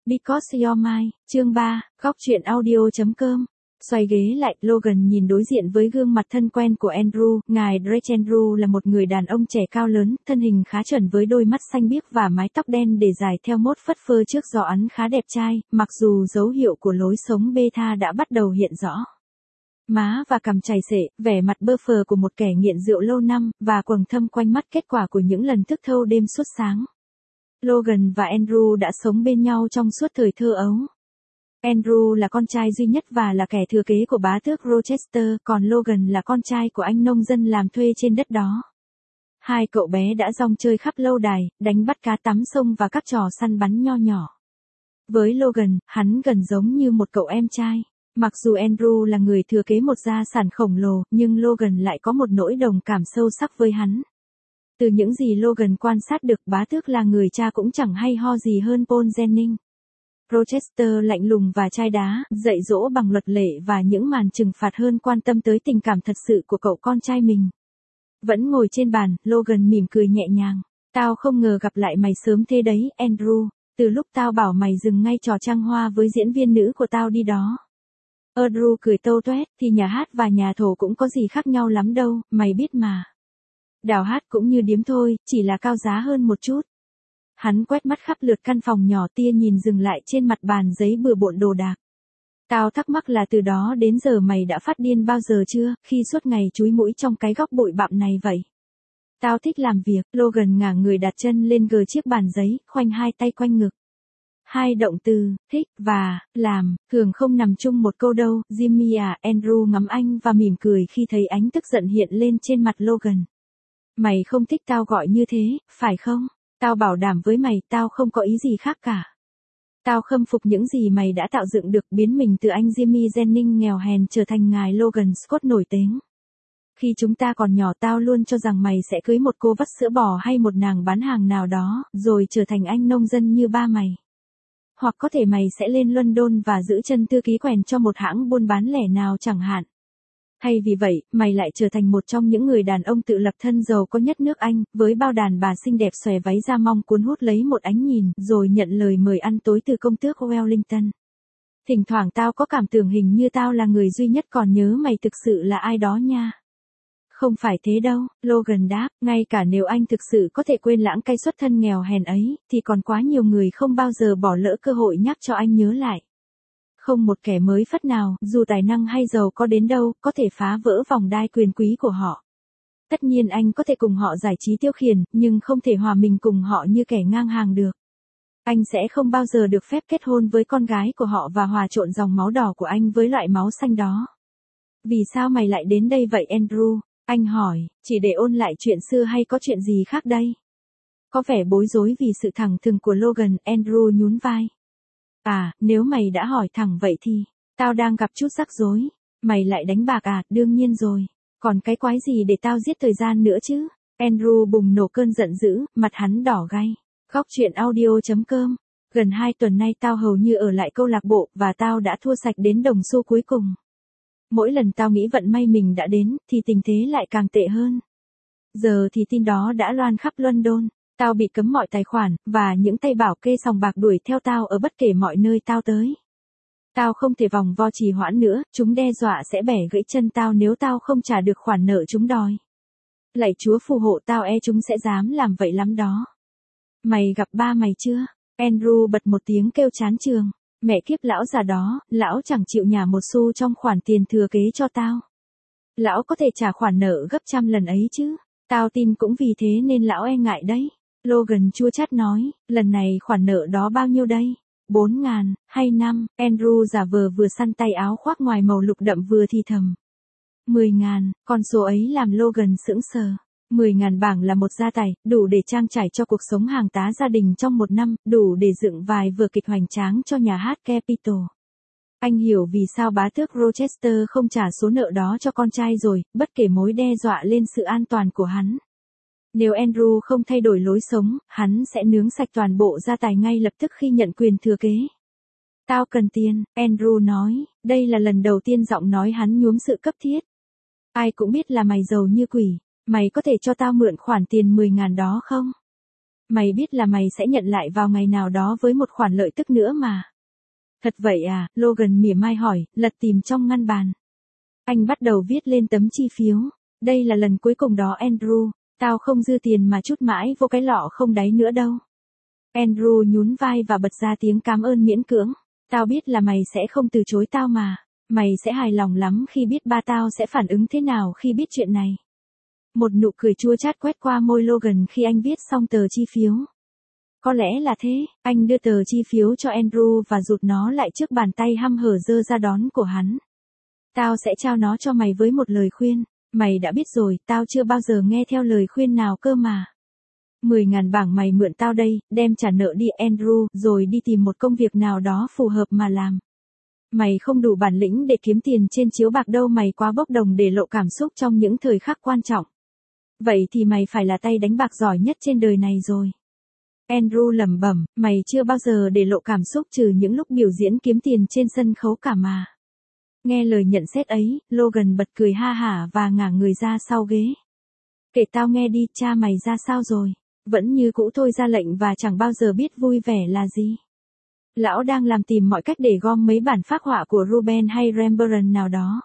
Because You're Mine, chương 3, góc truyện audio.com. Xoay ghế lại, Logan nhìn đối diện với gương mặt thân quen của Andrew. Ngài Drake Andrew là một người đàn ông trẻ cao lớn, thân hình khá chuẩn với đôi mắt xanh biếc và mái tóc đen để dài theo mốt phất phơ trước gió ắn khá đẹp trai, mặc dù dấu hiệu của lối sống beta đã bắt đầu hiện rõ. Má và cằm chảy xệ, vẻ mặt bơ phờ của một kẻ nghiện rượu lâu năm, và quầng thâm quanh mắt kết quả của những lần thức thâu đêm suốt sáng. Logan và Andrew đã sống bên nhau trong suốt thời thơ ấu. Andrew là con trai duy nhất và là kẻ thừa kế của bá tước Rochester, còn Logan là con trai của anh nông dân làm thuê trên đất đó. Hai cậu bé đã rong chơi khắp lâu đài, đánh bắt cá tắm sông và các trò săn bắn nho nhỏ. Với Logan, hắn gần giống như một cậu em trai. Mặc dù Andrew là người thừa kế một gia sản khổng lồ, nhưng Logan lại có một nỗi đồng cảm sâu sắc với hắn. Từ những gì Logan quan sát được, bá tước là người cha cũng chẳng hay ho gì hơn Paul Jennings. Rochester lạnh lùng và chai đá, dạy dỗ bằng luật lệ và những màn trừng phạt hơn quan tâm tới tình cảm thật sự của cậu con trai mình. Vẫn ngồi trên bàn, Logan mỉm cười nhẹ nhàng. Tao không ngờ gặp lại mày sớm thế đấy, Andrew. Từ lúc tao bảo mày dừng ngay trò trăng hoa với diễn viên nữ của tao đi đó. Andrew cười tâu toét, thì nhà hát và nhà thổ cũng có gì khác nhau lắm đâu, mày biết mà. Đào hát cũng như điếm thôi, chỉ là cao giá hơn một chút. Hắn quét mắt khắp lượt căn phòng nhỏ, tia nhìn dừng lại trên mặt bàn giấy bừa bộn đồ đạc. Tao thắc mắc là từ đó đến giờ mày đã phát điên bao giờ chưa, khi suốt ngày chúi mũi trong cái góc bụi bặm này vậy. Tao thích làm việc. Logan ngả người đặt chân lên gờ chiếc bàn giấy, khoanh hai tay quanh ngực. Hai động từ, thích, và, làm, thường không nằm chung một câu đâu. Jimmy à, Andrew ngắm anh và mỉm cười khi thấy ánh tức giận hiện lên trên mặt Logan. Mày không thích tao gọi như thế, phải không? Tao bảo đảm với mày, tao không có ý gì khác cả. Tao khâm phục những gì mày đã tạo dựng được, biến mình từ anh Jimmy Jennings nghèo hèn trở thành ngài Logan Scott nổi tiếng. Khi chúng ta còn nhỏ, tao luôn cho rằng mày sẽ cưới một cô vắt sữa bò hay một nàng bán hàng nào đó, rồi trở thành anh nông dân như ba mày. Hoặc có thể mày sẽ lên London và giữ chân thư ký quèn cho một hãng buôn bán lẻ nào chẳng hạn. Thay vì vậy, mày lại trở thành một trong những người đàn ông tự lập thân giàu có nhất nước Anh, với bao đàn bà xinh đẹp xòe váy da mong cuốn hút lấy một ánh nhìn, rồi nhận lời mời ăn tối từ công tước Wellington. Thỉnh thoảng tao có cảm tưởng hình như tao là người duy nhất còn nhớ mày thực sự là ai đó nha. Không phải thế đâu, Logan đáp, ngay cả nếu anh thực sự có thể quên lãng cái xuất thân nghèo hèn ấy, thì còn quá nhiều người không bao giờ bỏ lỡ cơ hội nhắc cho anh nhớ lại. Không một kẻ mới phất nào, dù tài năng hay giàu có đến đâu, có thể phá vỡ vòng đai quyền quý của họ. Tất nhiên anh có thể cùng họ giải trí tiêu khiển, nhưng không thể hòa mình cùng họ như kẻ ngang hàng được. Anh sẽ không bao giờ được phép kết hôn với con gái của họ và hòa trộn dòng máu đỏ của anh với loại máu xanh đó. Vì sao mày lại đến đây vậy Andrew? Anh hỏi, chỉ để ôn lại chuyện xưa hay có chuyện gì khác đây? Có vẻ bối rối vì sự thẳng thừng của Logan, Andrew nhún vai. À, nếu mày đã hỏi thẳng vậy thì, tao đang gặp chút rắc rối. Mày lại đánh bạc à, đương nhiên rồi. Còn cái quái gì để tao giết thời gian nữa chứ? Andrew bùng nổ cơn giận dữ, mặt hắn đỏ gay. Góc truyện audio.com. Gần 2 tuần nay tao hầu như ở lại câu lạc bộ, và tao đã thua sạch đến đồng xu cuối cùng. Mỗi lần tao nghĩ vận may mình đã đến, thì tình thế lại càng tệ hơn. Giờ thì tin đó đã loan khắp London. Tao bị cấm mọi tài khoản, và những tay bảo kê sòng bạc đuổi theo tao ở bất kể mọi nơi tao tới. Tao không thể vòng vo trì hoãn nữa, chúng đe dọa sẽ bẻ gãy chân tao nếu tao không trả được khoản nợ chúng đòi. Lạy Chúa phù hộ tao, chúng sẽ dám làm vậy lắm đó. Mày gặp ba mày chưa? Andrew bật một tiếng kêu chán chường. Mẹ kiếp lão già đó, lão chẳng chịu nhả một xu trong khoản tiền thừa kế cho tao. Lão có thể trả khoản nợ gấp trăm lần ấy chứ. Tao tin cũng vì thế nên lão e ngại đấy. Logan chua chát nói, lần này khoản nợ đó bao nhiêu đây? 4.000, hay 5, Andrew giả vờ vừa săn tay áo khoác ngoài màu lục đậm vừa thì thầm. 10.000, con số ấy làm Logan sững sờ. 10.000 bảng là một gia tài, đủ để trang trải cho cuộc sống hàng tá gia đình trong một năm, đủ để dựng vài vở kịch hoành tráng cho nhà hát Capitol. Anh hiểu vì sao bá tước Rochester không trả số nợ đó cho con trai rồi, bất kể mối đe dọa lên sự an toàn của hắn. Nếu Andrew không thay đổi lối sống, hắn sẽ nướng sạch toàn bộ gia tài ngay lập tức khi nhận quyền thừa kế. Tao cần tiền, Andrew nói, đây là lần đầu tiên giọng nói hắn nhuốm sự cấp thiết. Ai cũng biết là mày giàu như quỷ, mày có thể cho tao mượn khoản tiền 10.000 đó không? Mày biết là mày sẽ nhận lại vào ngày nào đó với một khoản lợi tức nữa mà. Thật vậy à, Logan mỉa mai hỏi, lật tìm trong ngăn bàn. Anh bắt đầu viết lên tấm chi phiếu. Đây là lần cuối cùng đó Andrew, tao không dư tiền mà chút mãi vô cái lọ không đáy nữa đâu. Andrew nhún vai và bật ra tiếng cảm ơn miễn cưỡng. Tao biết là mày sẽ không từ chối tao mà. Mày sẽ hài lòng lắm khi biết ba tao sẽ phản ứng thế nào khi biết chuyện này. Một nụ cười chua chát quét qua môi Logan khi anh viết xong tờ chi phiếu. Có lẽ là thế, anh đưa tờ chi phiếu cho Andrew và rụt nó lại trước bàn tay hăm hở dơ ra đón của hắn. Tao sẽ trao nó cho mày với một lời khuyên. Mày đã biết rồi, tao chưa bao giờ nghe theo lời khuyên nào cơ mà. 10.000 bảng mày mượn tao đây, đem trả nợ đi Andrew, rồi đi tìm một công việc nào đó phù hợp mà làm. Mày không đủ bản lĩnh để kiếm tiền trên chiếu bạc đâu, mày quá bốc đồng để lộ cảm xúc trong những thời khắc quan trọng. Vậy thì mày phải là tay đánh bạc giỏi nhất trên đời này rồi. Andrew lẩm bẩm, mày chưa bao giờ để lộ cảm xúc trừ những lúc biểu diễn kiếm tiền trên sân khấu cả mà. Nghe lời nhận xét ấy, Logan bật cười ha hả và ngả người ra sau ghế. Kể tao nghe đi, cha mày ra sao rồi? Vẫn như cũ thôi, ra lệnh và chẳng bao giờ biết vui vẻ là gì. Lão đang làm tìm mọi cách để gom mấy bản phác họa của Ruben hay Rembrandt nào đó.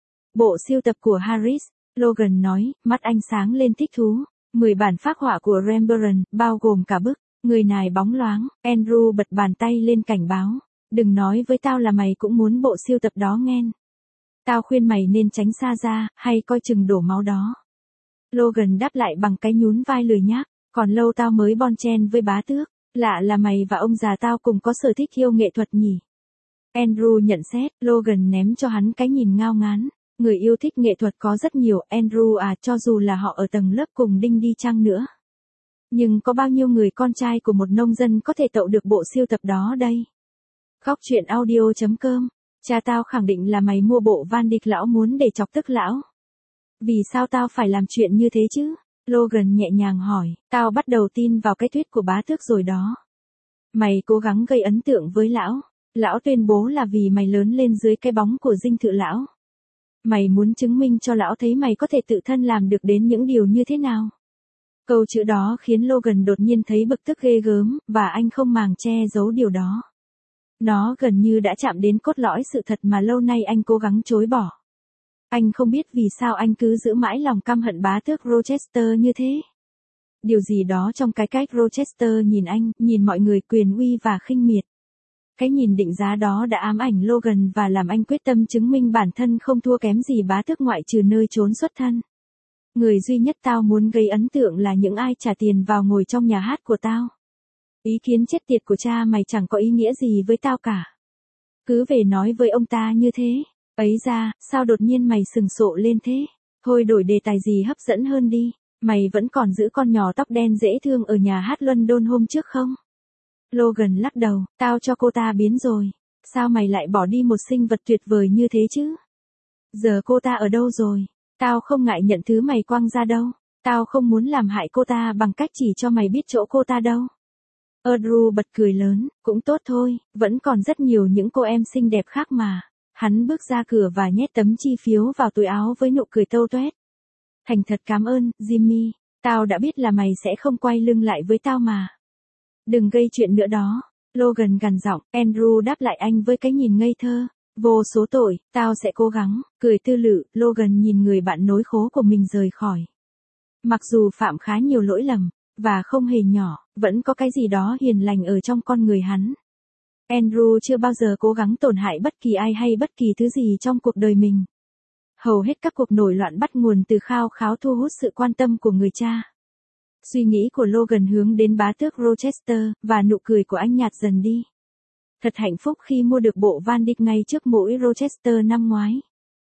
Bộ sưu tập của Harris, Logan nói, mắt anh sáng lên thích thú. 10 bản phác họa của Rembrandt, bao gồm cả bức Người nài bóng loáng. Andrew bật bàn tay lên cảnh báo. Đừng nói với tao là mày cũng muốn bộ sưu tập đó nghen. Tao khuyên mày nên tránh xa ra, hay coi chừng đổ máu đó. Logan đáp lại bằng cái nhún vai lười nhác. Còn lâu tao mới bon chen với bá tước. Lạ là mày và ông già tao cùng có sở thích yêu nghệ thuật nhỉ. Andrew nhận xét, Logan ném cho hắn cái nhìn ngao ngán. Người yêu thích nghệ thuật có rất nhiều, Andrew à, cho dù là họ ở tầng lớp cùng đinh đi chăng nữa. Nhưng có bao nhiêu người con trai của một nông dân có thể tậu được bộ sưu tập đó đây? Góc truyện audio.com. Cha tao khẳng định là mày mua bộ Van Dyck lão muốn để chọc tức lão. Vì sao tao phải làm chuyện như thế chứ? Logan nhẹ nhàng hỏi, tao bắt đầu tin vào cái thuyết của bá tước rồi đó. Mày cố gắng gây ấn tượng với lão. Lão tuyên bố là vì mày lớn lên dưới cái bóng của dinh thự lão. Mày muốn chứng minh cho lão thấy mày có thể tự thân làm được đến những điều như thế nào. Câu chữ đó khiến Logan đột nhiên thấy bực tức ghê gớm, và anh không màng che giấu điều đó. Nó gần như đã chạm đến cốt lõi sự thật mà lâu nay anh cố gắng chối bỏ. Anh không biết vì sao anh cứ giữ mãi lòng căm hận bá tước Rochester như thế. Điều gì đó trong cái cách Rochester nhìn anh, nhìn mọi người quyền uy và khinh miệt. Cái nhìn định giá đó đã ám ảnh Logan và làm anh quyết tâm chứng minh bản thân không thua kém gì bá tước ngoại trừ nơi trốn xuất thân. Người duy nhất tao muốn gây ấn tượng là những ai trả tiền vào ngồi trong nhà hát của tao. Ý kiến chết tiệt của cha mày chẳng có ý nghĩa gì với tao cả. Cứ về nói với ông ta như thế. Ấy ra, sao đột nhiên mày sừng sộ lên thế? Thôi đổi đề tài gì hấp dẫn hơn đi. Mày vẫn còn giữ con nhỏ tóc đen dễ thương ở nhà hát London hôm trước không? Logan lắc đầu, tao cho cô ta biến rồi. Sao mày lại bỏ đi một sinh vật tuyệt vời như thế chứ? Giờ cô ta ở đâu rồi? Tao không ngại nhận thứ mày quăng ra đâu. Tao không muốn làm hại cô ta bằng cách chỉ cho mày biết chỗ cô ta đâu. Andrew bật cười lớn, cũng tốt thôi, vẫn còn rất nhiều những cô em xinh đẹp khác mà. Hắn bước ra cửa và nhét tấm chi phiếu vào túi áo với nụ cười tâu toét. Thành thật cảm ơn, Jimmy, tao đã biết là mày sẽ không quay lưng lại với tao mà. Đừng gây chuyện nữa đó. Logan gằn giọng, Andrew đáp lại anh với cái nhìn ngây thơ. Vô số tội, tao sẽ cố gắng, cười tư lự, Logan nhìn người bạn nối khố của mình rời khỏi. Mặc dù phạm khá nhiều lỗi lầm, và không hề nhỏ, vẫn có cái gì đó hiền lành ở trong con người hắn. Andrew chưa bao giờ cố gắng tổn hại bất kỳ ai hay bất kỳ thứ gì trong cuộc đời mình. Hầu hết các cuộc nổi loạn bắt nguồn từ khao khát thu hút sự quan tâm của người cha. Suy nghĩ của Logan hướng đến bá tước Rochester, và nụ cười của anh nhạt dần đi. Thật hạnh phúc khi mua được bộ Van Dyck ngay trước mũi Rochester năm ngoái.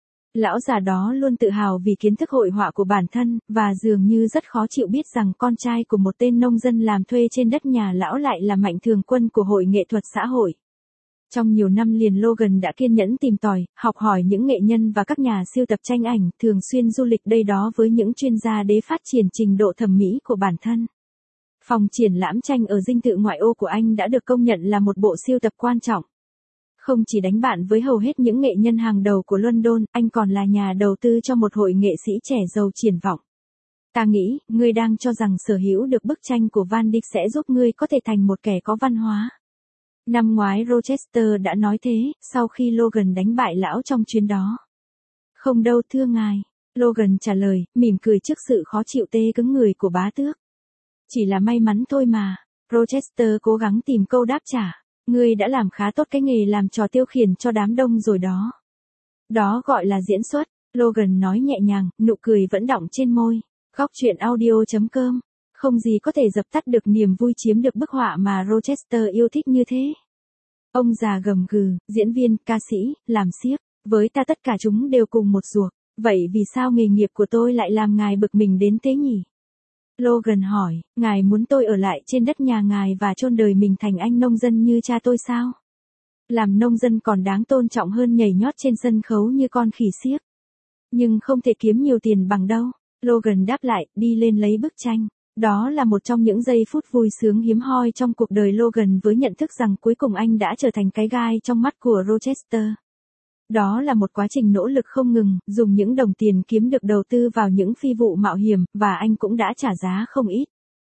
Lão già đó luôn tự hào vì kiến thức hội họa của bản thân, và dường như rất khó chịu biết rằng con trai của một tên nông dân làm thuê trên đất nhà lão lại là mạnh thường quân của hội nghệ thuật xã hội. Trong nhiều năm liền Logan đã kiên nhẫn tìm tòi, học hỏi những nghệ nhân và các nhà sưu tập tranh ảnh, thường xuyên du lịch đây đó với những chuyên gia để phát triển trình độ thẩm mỹ của bản thân. Phòng triển lãm tranh ở dinh thự ngoại ô của anh đã được công nhận là một bộ sưu tập quan trọng. Không chỉ đánh bạn với hầu hết những nghệ nhân hàng đầu của London, anh còn là nhà đầu tư cho một hội nghệ sĩ trẻ giàu triển vọng. Ta nghĩ, ngươi đang cho rằng sở hữu được bức tranh của Van Dyck sẽ giúp ngươi có thể thành một kẻ có văn hóa. Năm ngoái Rochester đã nói thế, sau khi Logan đánh bại lão trong chuyến đó. Không đâu thưa ngài. Logan trả lời, mỉm cười trước sự khó chịu tê cứng người của bá tước. Chỉ là may mắn thôi mà. Rochester cố gắng tìm câu đáp trả. Ngươi đã làm khá tốt cái nghề làm trò tiêu khiển cho đám đông rồi đó. Đó gọi là diễn xuất. Logan nói nhẹ nhàng, nụ cười vẫn đọng trên môi. Góc truyện audio.com. Không gì có thể dập tắt được niềm vui chiếm được bức họa mà Rochester yêu thích như thế. Ông già gầm gừ, diễn viên, ca sĩ, làm xiếc. Với ta tất cả chúng đều cùng một ruột. Vậy vì sao nghề nghiệp của tôi lại làm ngài bực mình đến thế nhỉ? Logan hỏi, ngài muốn tôi ở lại trên đất nhà ngài và chôn đời mình thành anh nông dân như cha tôi sao? Làm nông dân còn đáng tôn trọng hơn nhảy nhót trên sân khấu như con khỉ xiếc. Nhưng không thể kiếm nhiều tiền bằng đâu. Logan đáp lại, đi lên lấy bức tranh. Đó là một trong những giây phút vui sướng hiếm hoi trong cuộc đời Logan với nhận thức rằng cuối cùng anh đã trở thành cái gai trong mắt của Rochester. Đó là một quá trình nỗ lực không ngừng, dùng những đồng tiền kiếm được đầu tư vào những phi vụ mạo hiểm, và anh cũng đã trả giá không ít.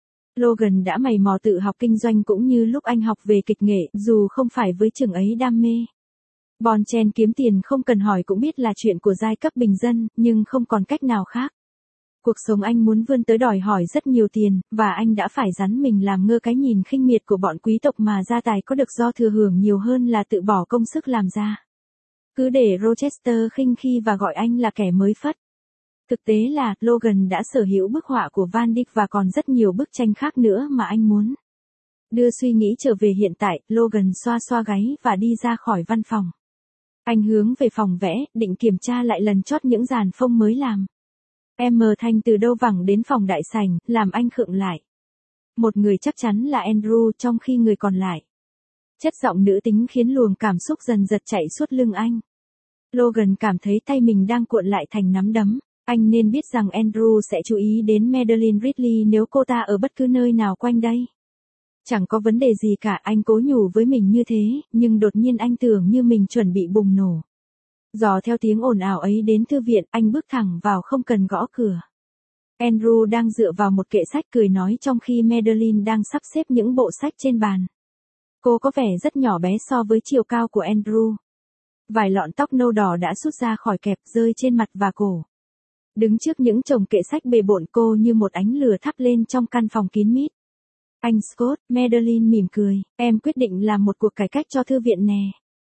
Logan đã mày mò tự học kinh doanh cũng như lúc anh học về kịch nghệ, dù không phải với chừng ấy đam mê. Bon chen kiếm tiền không cần hỏi cũng biết là chuyện của giai cấp bình dân, nhưng không còn cách nào khác. Cuộc sống anh muốn vươn tới đòi hỏi rất nhiều tiền, và anh đã phải rắn mình làm ngơ cái nhìn khinh miệt của bọn quý tộc mà gia tài có được do thừa hưởng nhiều hơn là tự bỏ công sức làm ra. Cứ để Rochester khinh khi và gọi anh là kẻ mới phất. Thực tế là, Logan đã sở hữu bức họa của Van Dyck và còn rất nhiều bức tranh khác nữa mà anh muốn. Đưa suy nghĩ trở về hiện tại, Logan xoa xoa gáy và đi ra khỏi văn phòng. Anh hướng về phòng vẽ, định kiểm tra lại lần chót những dàn phông mới làm. Em mờ thanh từ đâu vẳng đến phòng đại sảnh, làm anh khựng lại. Một người chắc chắn là Andrew trong khi người còn lại. Chất giọng nữ tính khiến luồng cảm xúc dần dật chạy suốt lưng anh. Logan cảm thấy tay mình đang cuộn lại thành nắm đấm. Anh nên biết rằng Andrew sẽ chú ý đến Madeline Ridley nếu cô ta ở bất cứ nơi nào quanh đây. Chẳng có vấn đề gì cả, anh cố nhủ với mình như thế, nhưng đột nhiên anh tưởng như mình chuẩn bị bùng nổ. Dò theo tiếng ồn ào ấy đến thư viện, anh bước thẳng vào không cần gõ cửa. Andrew đang dựa vào một kệ sách cười nói trong khi Madeline đang sắp xếp những bộ sách trên bàn. Cô có vẻ rất nhỏ bé so với chiều cao của Andrew. Vài lọn tóc nâu đỏ đã sút ra khỏi kẹp rơi trên mặt và cổ. Đứng trước những chồng kệ sách bề bộn cô như một ánh lửa thắp lên trong căn phòng kín mít. Anh Scott, Madeline mỉm cười, em quyết định làm một cuộc cải cách cho thư viện nè.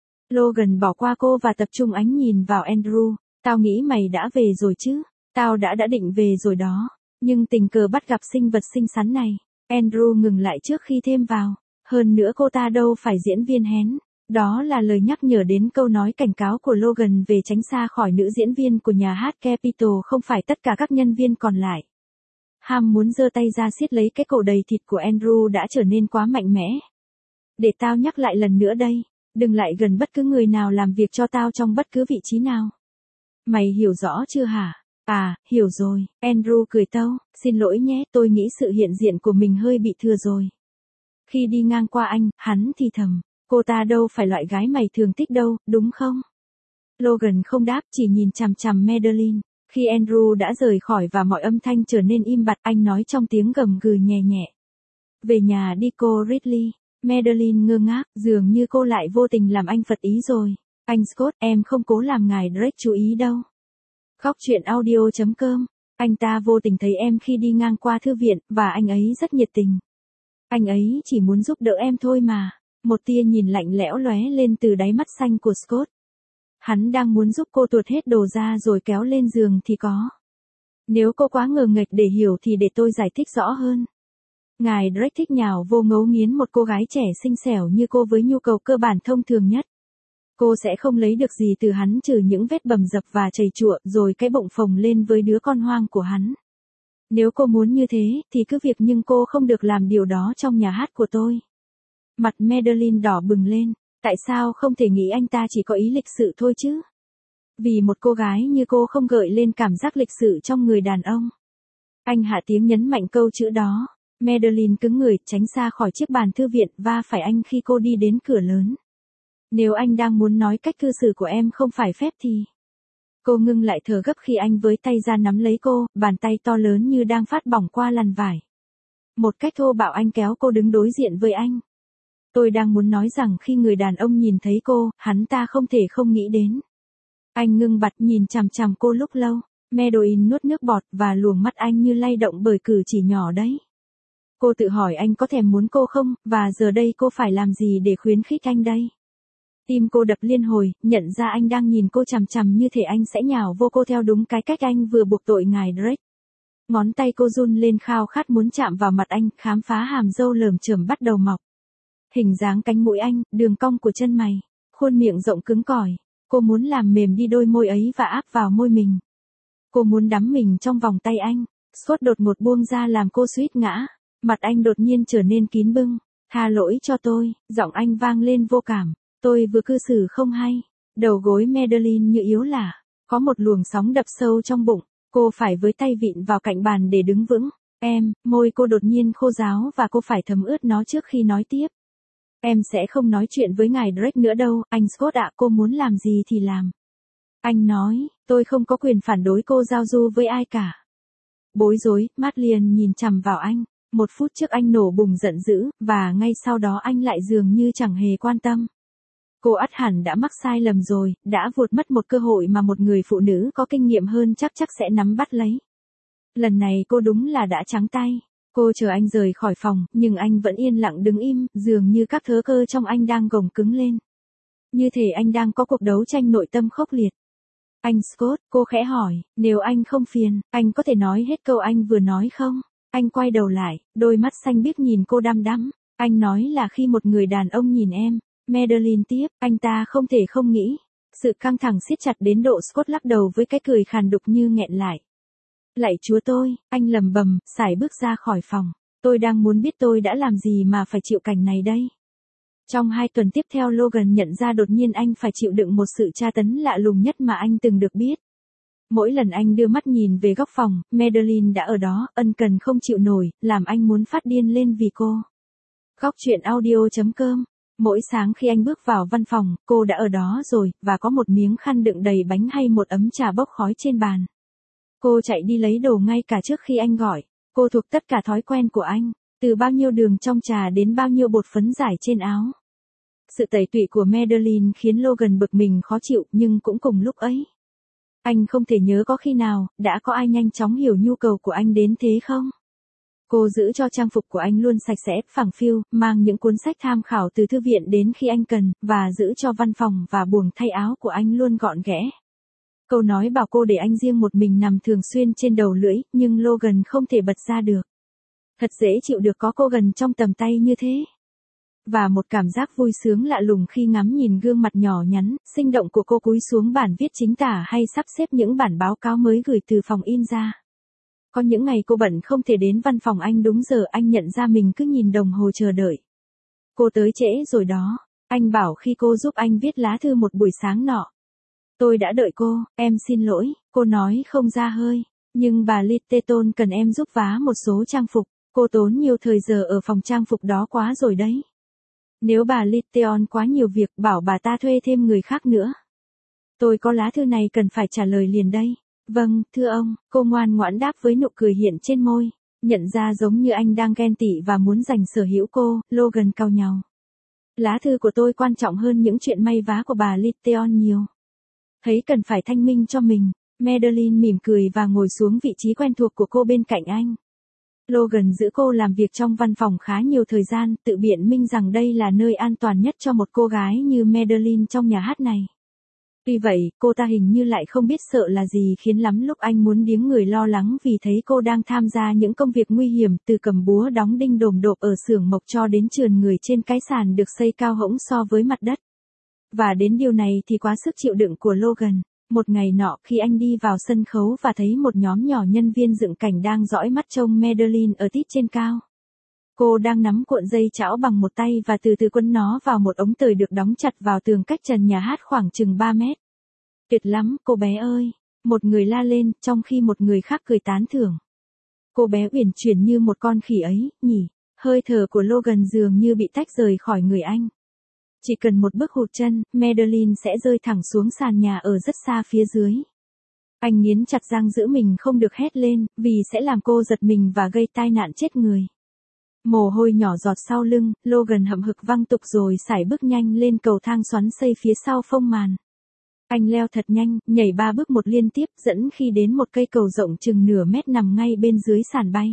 Logan bỏ qua cô và tập trung ánh nhìn vào Andrew. Tao nghĩ mày đã về rồi chứ? Tao đã định về rồi đó. Nhưng tình cờ bắt gặp sinh vật xinh xắn này. Andrew ngừng lại trước khi thêm vào. Hơn nữa cô ta đâu phải diễn viên hén. Đó là lời nhắc nhở đến câu nói cảnh cáo của Logan về tránh xa khỏi nữ diễn viên của nhà hát Capitol, không phải tất cả các nhân viên còn lại. Ham muốn giơ tay ra siết lấy cái cổ đầy thịt của Andrew đã trở nên quá mạnh mẽ. Để tao nhắc lại lần nữa đây. Đừng lại gần bất cứ người nào làm việc cho tao trong bất cứ vị trí nào. Mày hiểu rõ chưa hả? À, hiểu rồi. Andrew cười tâu, xin lỗi nhé, tôi nghĩ sự hiện diện của mình hơi bị thừa rồi. Khi đi ngang qua anh, hắn thì thầm, cô ta đâu phải loại gái mày thường thích đâu, đúng không? Logan không đáp, chỉ nhìn chằm chằm Madeline. Khi Andrew đã rời khỏi và mọi âm thanh trở nên im bặt, anh nói trong tiếng gầm gừ nhẹ nhẹ. Về nhà đi cô Ridley. Madeline ngơ ngác, dường như cô lại vô tình làm anh phật ý rồi. Anh Scott, em không cố làm ngài Drake chú ý đâu. Góc truyện audio.com. Anh ta vô tình thấy em khi đi ngang qua thư viện, và anh ấy rất nhiệt tình. Anh ấy chỉ muốn giúp đỡ em thôi mà. Một tia nhìn lạnh lẽo lóe lên từ đáy mắt xanh của Scott. Hắn đang muốn giúp cô tuột hết đồ ra rồi kéo lên giường thì có. Nếu cô quá ngờ nghệch để hiểu thì để tôi giải thích rõ hơn. Ngài Drake thích nhào vô ngấu nghiến một cô gái trẻ xinh xẻo như cô với nhu cầu cơ bản thông thường nhất. Cô sẽ không lấy được gì từ hắn trừ những vết bầm dập và chầy chụa rồi cái bụng phồng lên với đứa con hoang của hắn. Nếu cô muốn như thế thì cứ việc, nhưng cô không được làm điều đó trong nhà hát của tôi. Mặt Madeline đỏ bừng lên. Tại sao không thể nghĩ anh ta chỉ có ý lịch sự thôi chứ? Vì một cô gái như cô không gợi lên cảm giác lịch sự trong người đàn ông. Anh hạ tiếng nhấn mạnh câu chữ đó. Madeline cứng người, tránh xa khỏi chiếc bàn thư viện va phải anh khi cô đi đến cửa lớn. Nếu anh đang muốn nói cách cư xử của em không phải phép thì... Cô ngưng lại thở gấp khi anh với tay ra nắm lấy cô, bàn tay to lớn như đang phát bỏng qua làn vải. Một cách thô bạo anh kéo cô đứng đối diện với anh. Tôi đang muốn nói rằng khi người đàn ông nhìn thấy cô, hắn ta không thể không nghĩ đến. Anh ngưng bặt nhìn chằm chằm cô lúc lâu. Madeline nuốt nước bọt và luồng mắt anh như lay động bởi cử chỉ nhỏ đấy. Cô tự hỏi anh có thèm muốn cô không, và giờ đây cô phải làm gì để khuyến khích anh đây? Tim cô đập liên hồi, nhận ra anh đang nhìn cô chằm chằm như thể anh sẽ nhào vô cô theo đúng cái cách anh vừa buộc tội ngài Drake. Ngón tay cô run lên khao khát muốn chạm vào mặt anh, khám phá hàm râu lởm chởm bắt đầu mọc. Hình dáng cánh mũi anh, đường cong của chân mày, khuôn miệng rộng cứng cỏi. Cô muốn làm mềm đi đôi môi ấy và áp vào môi mình. Cô muốn đắm mình trong vòng tay anh. Scott đột ngột buông ra làm cô suýt ngã. Mặt anh đột nhiên trở nên kín bưng. Tha lỗi cho tôi, giọng anh vang lên vô cảm. Tôi vừa cư xử không hay. Đầu gối Madeline như yếu lả. Có một luồng sóng đập sâu trong bụng. Cô phải với tay vịn vào cạnh bàn để đứng vững. Môi cô đột nhiên khô ráo và cô phải thấm ướt nó trước khi nói tiếp. Em sẽ không nói chuyện với ngài Drake nữa đâu, anh Scott ạ, cô muốn làm gì thì làm. Anh nói, tôi không có quyền phản đối cô giao du với ai cả. Bối rối, Madeline nhìn chằm vào anh. Một phút trước anh nổ bùng giận dữ, và ngay sau đó anh lại dường như chẳng hề quan tâm. Cô ắt hẳn đã mắc sai lầm rồi, đã vụt mất một cơ hội mà một người phụ nữ có kinh nghiệm hơn chắc sẽ nắm bắt lấy. Lần này cô đúng là đã trắng tay. Cô chờ anh rời khỏi phòng, nhưng anh vẫn yên lặng đứng im, dường như các thớ cơ trong anh đang gồng cứng lên. Như thể anh đang có cuộc đấu tranh nội tâm khốc liệt. Anh Scott, cô khẽ hỏi, nếu anh không phiền, anh có thể nói hết câu anh vừa nói không? Anh quay đầu lại, đôi mắt xanh biếc nhìn cô đăm đăm. Anh nói là khi một người đàn ông nhìn em. Madeline tiếp, anh ta không thể không nghĩ. Sự căng thẳng siết chặt đến độ Scott lắc đầu với cái cười khàn đục như nghẹn lại. Lạy Chúa tôi, anh lầm bầm, sải bước ra khỏi phòng. Tôi đang muốn biết tôi đã làm gì mà phải chịu cảnh này đây. Trong 2 tuần tiếp theo Logan nhận ra đột nhiên anh phải chịu đựng một sự tra tấn lạ lùng nhất mà anh từng được biết. Mỗi lần anh đưa mắt nhìn về góc phòng, Madeline đã ở đó, ân cần không chịu nổi, làm anh muốn phát điên lên vì cô. Góc chuyện audio.com. Mỗi sáng khi anh bước vào văn phòng, cô đã ở đó rồi, và có một miếng khăn đựng đầy bánh hay một ấm trà bốc khói trên bàn. Cô chạy đi lấy đồ ngay cả trước khi anh gọi. Cô thuộc tất cả thói quen của anh, từ bao nhiêu đường trong trà đến bao nhiêu bột phấn rải trên áo. Sự tẩy tụy của Madeline khiến Logan bực mình khó chịu, nhưng cũng cùng lúc ấy. Anh không thể nhớ có khi nào, đã có ai nhanh chóng hiểu nhu cầu của anh đến thế không? Cô giữ cho trang phục của anh luôn sạch sẽ, phẳng phiu, mang những cuốn sách tham khảo từ thư viện đến khi anh cần, và giữ cho văn phòng và buồng thay áo của anh luôn gọn ghẽ. Câu nói bảo cô để anh riêng một mình nằm thường xuyên trên đầu lưỡi, nhưng Logan không thể bật ra được. Thật dễ chịu được có cô gần trong tầm tay như thế. Và một cảm giác vui sướng lạ lùng khi ngắm nhìn gương mặt nhỏ nhắn, sinh động của cô cúi xuống bản viết chính tả hay sắp xếp những bản báo cáo mới gửi từ phòng in ra. Có những ngày cô bận không thể đến văn phòng anh đúng giờ, anh nhận ra mình cứ nhìn đồng hồ chờ đợi. Cô tới trễ rồi đó. Anh bảo khi cô giúp anh viết lá thư một buổi sáng nọ. Tôi đã đợi cô, em xin lỗi, cô nói không ra hơi. Nhưng bà Littleton cần em giúp vá một số trang phục. Cô tốn nhiều thời giờ ở phòng trang phục đó quá rồi đấy. Nếu bà Littleton quá nhiều việc, bảo bà ta thuê thêm người khác nữa. Tôi có lá thư này cần phải trả lời liền đây. Vâng, thưa ông, cô ngoan ngoãn đáp với nụ cười hiện trên môi. Nhận ra giống như anh đang ghen tị và muốn giành sở hữu cô, Logan cau nhàu. Lá thư của tôi quan trọng hơn những chuyện may vá của bà Littleton nhiều. Thấy cần phải thanh minh cho mình, Madeline mỉm cười và ngồi xuống vị trí quen thuộc của cô bên cạnh anh. Logan giữ cô làm việc trong văn phòng khá nhiều thời gian, tự biện minh rằng đây là nơi an toàn nhất cho một cô gái như Madeline trong nhà hát này. Tuy vậy, cô ta hình như lại không biết sợ là gì khiến lắm lúc anh muốn điếng người lo lắng vì thấy cô đang tham gia những công việc nguy hiểm, từ cầm búa đóng đinh đồm độp ở xưởng mộc cho đến trườn người trên cái sàn được xây cao hõng so với mặt đất. Và đến điều này thì quá sức chịu đựng của Logan. Một ngày nọ khi anh đi vào sân khấu và thấy một nhóm nhỏ nhân viên dựng cảnh đang dõi mắt trông Madeline ở tít trên cao. Cô đang nắm cuộn dây chảo bằng một tay và từ từ quấn nó vào một ống tời được đóng chặt vào tường cách trần nhà hát khoảng chừng 3 mét. Tuyệt lắm, cô bé ơi! Một người la lên, trong khi một người khác cười tán thưởng. Cô bé uyển chuyển như một con khỉ ấy, nhỉ? Hơi thở của Logan dường như bị tách rời khỏi người anh. Chỉ cần một bước hụt chân, Madeline sẽ rơi thẳng xuống sàn nhà ở rất xa phía dưới. Anh nghiến chặt răng giữ mình không được hét lên, vì sẽ làm cô giật mình và gây tai nạn chết người. Mồ hôi nhỏ giọt sau lưng, Logan hậm hực văng tục rồi sải bước nhanh lên cầu thang xoắn xây phía sau phông màn. Anh leo thật nhanh, nhảy 3 bước một liên tiếp dẫn khi đến một cây cầu rộng chừng nửa mét nằm ngay bên dưới sàn bay.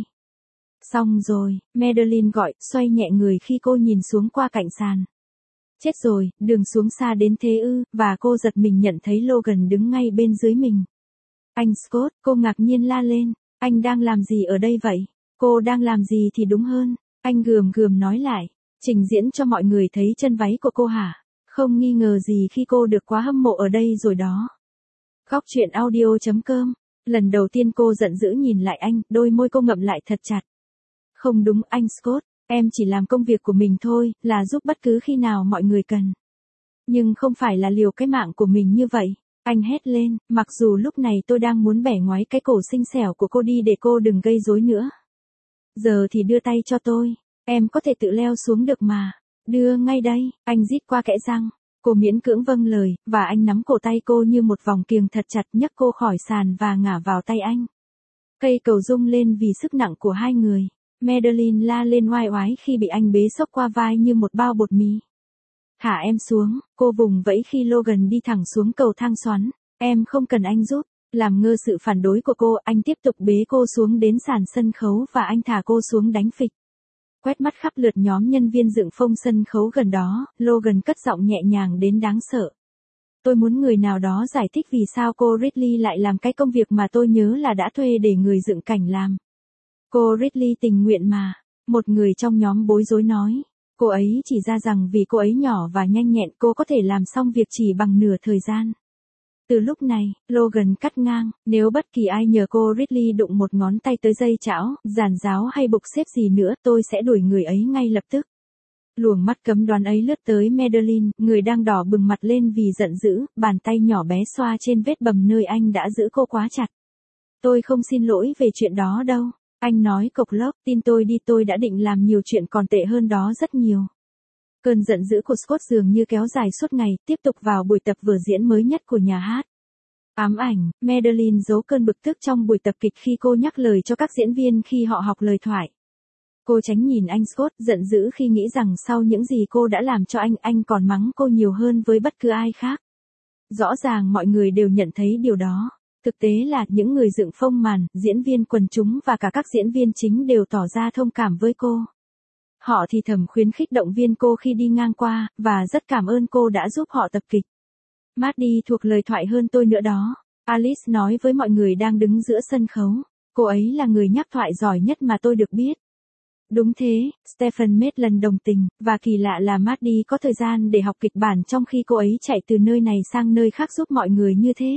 Xong rồi, Madeline gọi, xoay nhẹ người khi cô nhìn xuống qua cạnh sàn. Chết rồi, đường xuống xa đến thế ư, và cô giật mình nhận thấy Logan đứng ngay bên dưới mình. Anh Scott, cô ngạc nhiên la lên, anh đang làm gì ở đây vậy? Cô đang làm gì thì đúng hơn, anh gườm gườm nói lại, trình diễn cho mọi người thấy chân váy của cô hả? Không nghi ngờ gì khi cô được quá hâm mộ ở đây rồi đó. Góc truyện audio.com. Lần đầu tiên cô giận dữ nhìn lại anh, đôi môi cô ngậm lại thật chặt. Không đúng anh Scott, em chỉ làm công việc của mình thôi, là giúp bất cứ khi nào mọi người cần. Nhưng không phải là liều cái mạng của mình như vậy. Anh hét lên, mặc dù lúc này tôi đang muốn bẻ ngoáy cái cổ xinh xẻo của cô đi để cô đừng gây rối nữa. Giờ thì đưa tay cho tôi, em có thể tự leo xuống được mà. Đưa ngay đây, anh rít qua kẽ răng. Cô miễn cưỡng vâng lời, và anh nắm cổ tay cô như một vòng kiềng thật chặt nhấc cô khỏi sàn và ngả vào tay anh. Cây cầu rung lên vì sức nặng của hai người. Madeline la lên oai oái khi bị anh bế xốc qua vai như một bao bột mì. Thả em xuống, cô vùng vẫy khi Logan đi thẳng xuống cầu thang xoắn. Em không cần anh giúp. Làm ngơ sự phản đối của cô, anh tiếp tục bế cô xuống đến sàn sân khấu và anh thả cô xuống đánh phịch. Quét mắt khắp lượt nhóm nhân viên dựng phông sân khấu gần đó, Logan cất giọng nhẹ nhàng đến đáng sợ. Tôi muốn người nào đó giải thích vì sao cô Ridley lại làm cái công việc mà tôi nhớ là đã thuê để người dựng cảnh làm. Cô Ridley tình nguyện mà, một người trong nhóm bối rối nói. Cô ấy chỉ ra rằng vì cô ấy nhỏ và nhanh nhẹn cô có thể làm xong việc chỉ bằng nửa thời gian. Từ lúc này, Logan cắt ngang, nếu bất kỳ ai nhờ cô Ridley đụng một ngón tay tới dây chảo, giàn giáo hay bục xếp gì nữa, tôi sẽ đuổi người ấy ngay lập tức. Luồng mắt cấm đoán ấy lướt tới Madeline, người đang đỏ bừng mặt lên vì giận dữ, bàn tay nhỏ bé xoa trên vết bầm nơi anh đã giữ cô quá chặt. Tôi không xin lỗi về chuyện đó đâu, anh nói cộc lốc, tin tôi đi, tôi đã định làm nhiều chuyện còn tệ hơn đó rất nhiều. Cơn giận dữ của Scott dường như kéo dài suốt ngày, tiếp tục vào buổi tập vở diễn mới nhất của nhà hát. Ám ảnh, Madeline giấu cơn bực tức trong buổi tập kịch khi cô nhắc lời cho các diễn viên khi họ học lời thoại. Cô tránh nhìn anh Scott, giận dữ khi nghĩ rằng sau những gì cô đã làm cho anh còn mắng cô nhiều hơn với bất cứ ai khác. Rõ ràng mọi người đều nhận thấy điều đó. Thực tế là những người dựng phông màn, diễn viên quần chúng và cả các diễn viên chính đều tỏ ra thông cảm với cô. Họ thì thầm khuyến khích động viên cô khi đi ngang qua, và rất cảm ơn cô đã giúp họ tập kịch. Maddie thuộc lời thoại hơn tôi nữa đó, Alice nói với mọi người đang đứng giữa sân khấu. Cô ấy là người nhắc thoại giỏi nhất mà tôi được biết. Đúng thế, Stephen Maitland đồng tình, và kỳ lạ là Maddie có thời gian để học kịch bản trong khi cô ấy chạy từ nơi này sang nơi khác giúp mọi người như thế.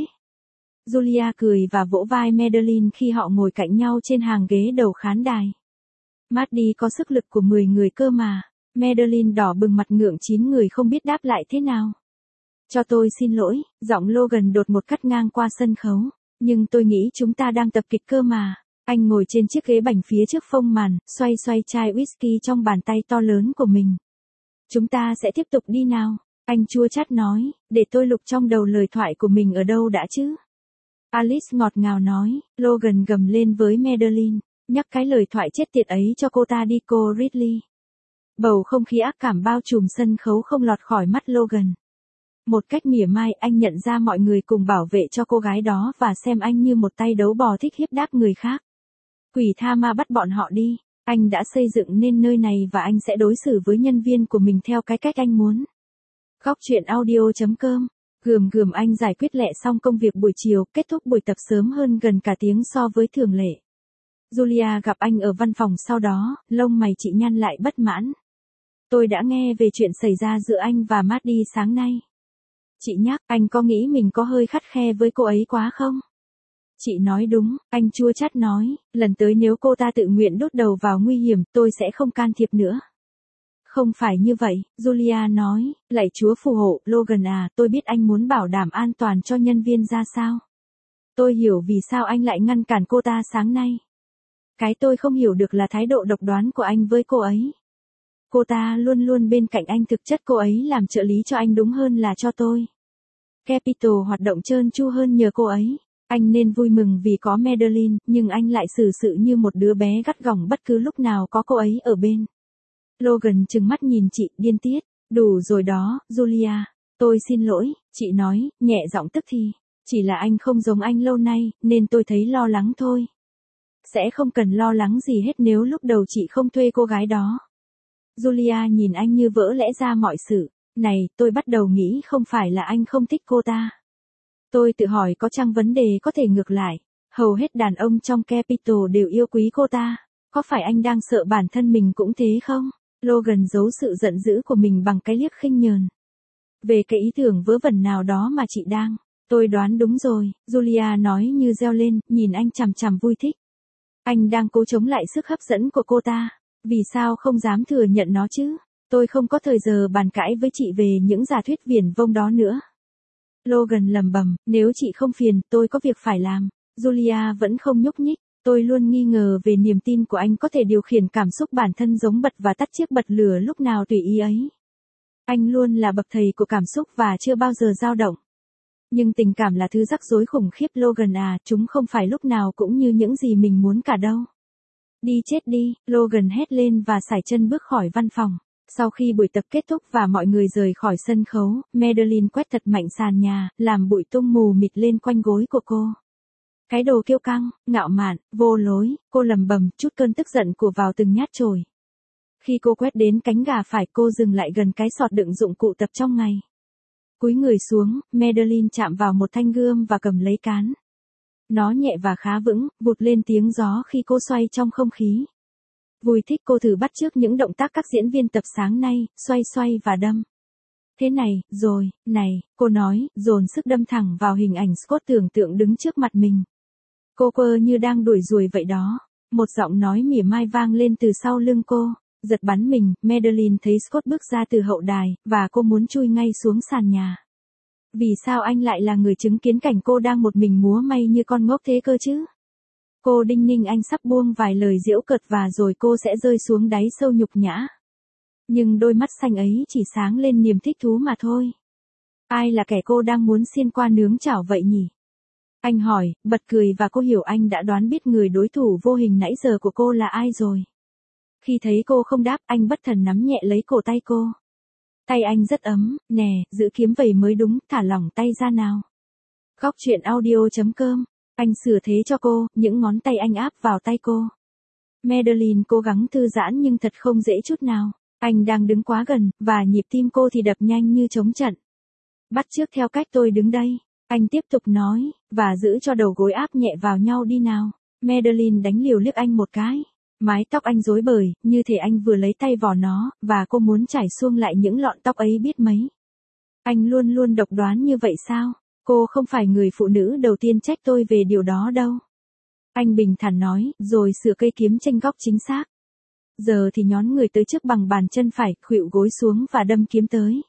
Julia cười và vỗ vai Madeline khi họ ngồi cạnh nhau trên hàng ghế đầu khán đài. Maddie có sức lực của 10 người cơ mà. Madeline đỏ bừng mặt ngượng 9 người không biết đáp lại thế nào. Cho tôi xin lỗi, giọng Logan đột một cắt ngang qua sân khấu. Nhưng tôi nghĩ chúng ta đang tập kịch cơ mà. Anh ngồi trên chiếc ghế bành phía trước phông màn, xoay xoay chai whisky trong bàn tay to lớn của mình. Chúng ta sẽ tiếp tục đi nào. Anh chua chát nói, để tôi lục trong đầu lời thoại của mình ở đâu đã chứ. Alice ngọt ngào nói, Logan gầm lên với Madeline. Nhắc cái lời thoại chết tiệt ấy cho cô ta đi cô Ridley. Bầu không khí ác cảm bao trùm sân khấu không lọt khỏi mắt Logan. Một cách mỉa mai anh nhận ra mọi người cùng bảo vệ cho cô gái đó và xem anh như một tay đấu bò thích hiếp đáp người khác. Quỷ tha ma bắt bọn họ đi, anh đã xây dựng nên nơi này và anh sẽ đối xử với nhân viên của mình theo cái cách anh muốn. Góc truyện audio.com. Gườm anh giải quyết lẹ xong công việc buổi chiều, kết thúc buổi tập sớm hơn gần cả tiếng so với thường lệ. Julia gặp anh ở văn phòng sau đó, lông mày chị nhăn lại bất mãn. Tôi đã nghe về chuyện xảy ra giữa anh và Maddie sáng nay. Chị nhắc, anh có nghĩ mình có hơi khắt khe với cô ấy quá không? Chị nói đúng, anh chua chát nói, lần tới nếu cô ta tự nguyện đút đầu vào nguy hiểm, tôi sẽ không can thiệp nữa. Không phải như vậy, Julia nói, lạy Chúa phù hộ, Logan à, tôi biết anh muốn bảo đảm an toàn cho nhân viên ra sao. Tôi hiểu vì sao anh lại ngăn cản cô ta sáng nay. Cái tôi không hiểu được là thái độ độc đoán của anh với cô ấy. Cô ta luôn luôn bên cạnh anh, thực chất cô ấy làm trợ lý cho anh đúng hơn là cho tôi. Capital hoạt động trơn tru hơn nhờ cô ấy. Anh nên vui mừng vì có Madeline, nhưng anh lại xử sự như một đứa bé gắt gỏng bất cứ lúc nào có cô ấy ở bên. Logan trừng mắt nhìn chị, điên tiết. Đủ rồi đó, Julia. Tôi xin lỗi, chị nói, nhẹ giọng tức thì. Chỉ là anh không giống anh lâu nay, nên tôi thấy lo lắng thôi. Sẽ không cần lo lắng gì hết nếu lúc đầu chị không thuê cô gái đó. Julia nhìn anh như vỡ lẽ ra mọi sự. Này, tôi bắt đầu nghĩ không phải là anh không thích cô ta. Tôi tự hỏi có chăng vấn đề có thể ngược lại. Hầu hết đàn ông trong Capitol đều yêu quý cô ta. Có phải anh đang sợ bản thân mình cũng thế không? Logan giấu sự giận dữ của mình bằng cái liếc khinh nhờn. Về cái ý tưởng vớ vẩn nào đó mà chị đang. Tôi đoán đúng rồi, Julia nói như reo lên, nhìn anh chằm chằm vui thích. Anh đang cố chống lại sức hấp dẫn của cô ta. Vì sao không dám thừa nhận nó chứ? Tôi không có thời giờ bàn cãi với chị về những giả thuyết viển vông đó nữa. Logan lẩm bẩm, nếu chị không phiền, tôi có việc phải làm. Julia vẫn không nhúc nhích. Tôi luôn nghi ngờ về niềm tin của anh có thể điều khiển cảm xúc bản thân giống bật và tắt chiếc bật lửa lúc nào tùy ý ấy. Anh luôn là bậc thầy của cảm xúc và chưa bao giờ dao động. Nhưng tình cảm là thứ rắc rối khủng khiếp Logan à, chúng không phải lúc nào cũng như những gì mình muốn cả đâu. Đi chết đi, Logan hét lên và sải chân bước khỏi văn phòng. Sau khi buổi tập kết thúc và mọi người rời khỏi sân khấu, Madeline quét thật mạnh sàn nhà, làm bụi tung mù mịt lên quanh gối của cô. Cái đồ kiêu căng, ngạo mạn, vô lối, cô lầm bầm chút cơn tức giận của vào từng nhát chổi. Khi cô quét đến cánh gà phải cô dừng lại gần cái sọt đựng dụng cụ tập trong ngày. Cúi người xuống, Madeline chạm vào một thanh gươm và cầm lấy cán. Nó nhẹ và khá vững, vụt lên tiếng gió khi cô xoay trong không khí. Vui thích cô thử bắt chước những động tác các diễn viên tập sáng nay, xoay xoay và đâm. Thế này, rồi, này, cô nói, dồn sức đâm thẳng vào hình ảnh Scott tưởng tượng đứng trước mặt mình. Cô quơ như đang đuổi ruồi vậy đó. Một giọng nói mỉa mai vang lên từ sau lưng cô. Giật bắn mình, Madeline thấy Scott bước ra từ hậu đài, và cô muốn chui ngay xuống sàn nhà. Vì sao anh lại là người chứng kiến cảnh cô đang một mình múa may như con ngốc thế cơ chứ? Cô đinh ninh anh sắp buông vài lời giễu cợt và rồi cô sẽ rơi xuống đáy sâu nhục nhã. Nhưng đôi mắt xanh ấy chỉ sáng lên niềm thích thú mà thôi. Ai là kẻ cô đang muốn xiên qua nướng chảo vậy nhỉ? Anh hỏi, bật cười và cô hiểu anh đã đoán biết người đối thủ vô hình nãy giờ của cô là ai rồi. Khi thấy cô không đáp, anh bất thần nắm nhẹ lấy cổ tay cô. Tay anh rất ấm, nè, giữ kiếm vậy mới đúng, thả lỏng tay ra nào. Góc truyện audio.com, anh sửa thế cho cô, những ngón tay anh áp vào tay cô. Madeline cố gắng thư giãn nhưng thật không dễ chút nào. Anh đang đứng quá gần, và nhịp tim cô thì đập nhanh như trống trận. Bắt chước theo cách tôi đứng đây. Anh tiếp tục nói, và giữ cho đầu gối áp nhẹ vào nhau đi nào. Madeline đánh liều liếc anh một cái. Mái tóc anh rối bời, như thể anh vừa lấy tay vò nó, và cô muốn chải xuông lại những lọn tóc ấy biết mấy. Anh luôn luôn độc đoán như vậy sao? Cô không phải người phụ nữ đầu tiên trách tôi về điều đó đâu. Anh bình thản nói, rồi sửa cây kiếm chênh góc chính xác. Giờ thì nhón người tới trước bằng bàn chân phải, khuỵu gối xuống và đâm kiếm tới.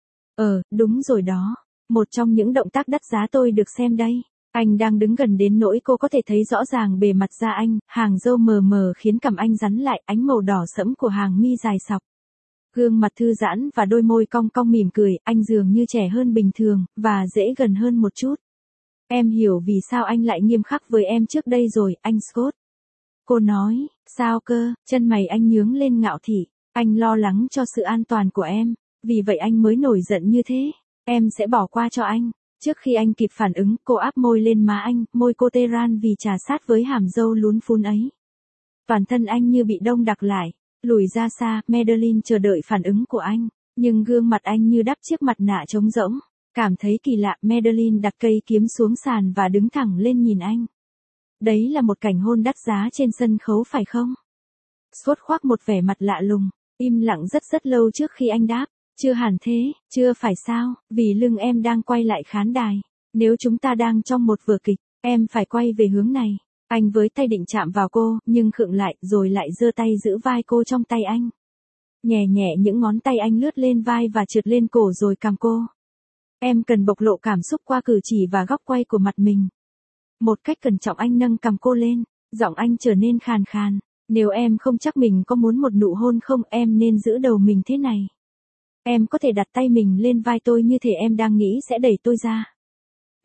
Đúng rồi đó. Một trong những động tác đắt giá tôi được xem đây. Anh đang đứng gần đến nỗi cô có thể thấy rõ ràng bề mặt da anh, hàng râu mờ mờ khiến cằm anh rắn lại, ánh màu đỏ sẫm của hàng mi dài sọc. Gương mặt thư giãn và đôi môi cong cong mỉm cười, anh dường như trẻ hơn bình thường, và dễ gần hơn một chút. Em hiểu vì sao anh lại nghiêm khắc với em trước đây rồi, anh Scott. Cô nói, sao cơ, chân mày anh nhướng lên ngạo thị, anh lo lắng cho sự an toàn của em, vì vậy anh mới nổi giận như thế. Em sẽ bỏ qua cho anh. Trước khi anh kịp phản ứng, cô áp môi lên má anh, môi cô tê ran vì trà sát với hàm râu lún phún ấy. Toàn thân anh như bị đông đặc lại, lùi ra xa, Madeline chờ đợi phản ứng của anh, nhưng gương mặt anh như đắp chiếc mặt nạ trống rỗng. Cảm thấy kỳ lạ, Madeline đặt cây kiếm xuống sàn và đứng thẳng lên nhìn anh. Đấy là một cảnh hôn đắt giá trên sân khấu phải không? Scott khoác một vẻ mặt lạ lùng, im lặng rất lâu trước khi anh đáp. Chưa hẳn thế, chưa phải sao, vì lưng em đang quay lại khán đài. Nếu chúng ta đang trong một vở kịch, em phải quay về hướng này. Anh với tay định chạm vào cô, nhưng khựng lại, rồi lại giơ tay giữ vai cô trong tay anh. Nhẹ nhẹ những ngón tay anh lướt lên vai và trượt lên cổ rồi cằm cô. Em cần bộc lộ cảm xúc qua cử chỉ và góc quay của mặt mình. Một cách cẩn trọng anh nâng cằm cô lên, giọng anh trở nên khàn khàn. Nếu em không chắc mình có muốn một nụ hôn không, em nên giữ đầu mình thế này. Em có thể đặt tay mình lên vai tôi như thể em đang nghĩ sẽ đẩy tôi ra.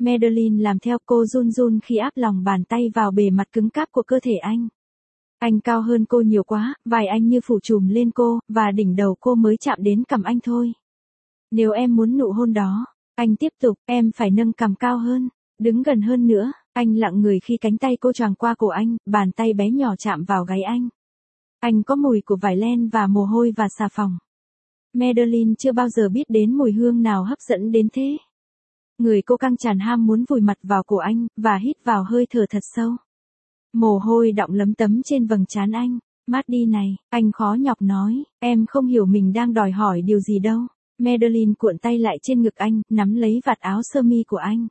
Madeline làm theo, cô run run khi áp lòng bàn tay vào bề mặt cứng cáp của cơ thể anh. Anh cao hơn cô nhiều quá, vai anh như phủ trùm lên cô, và đỉnh đầu cô mới chạm đến cằm anh thôi. Nếu em muốn nụ hôn đó, anh tiếp tục, em phải nâng cằm cao hơn, đứng gần hơn nữa. Anh lặng người khi cánh tay cô choàng qua cổ anh, bàn tay bé nhỏ chạm vào gáy anh. Anh có mùi của vải len và mồ hôi và xà phòng. Madeline chưa bao giờ biết đến mùi hương nào hấp dẫn đến thế. Người cô căng tràn ham muốn vùi mặt vào cổ anh, và hít vào hơi thở thật sâu. Mồ hôi đọng lấm tấm trên vầng trán anh. Maddie này, anh khó nhọc nói, em không hiểu mình đang đòi hỏi điều gì đâu. Madeline cuộn tay lại trên ngực anh, nắm lấy vạt áo sơ mi của anh.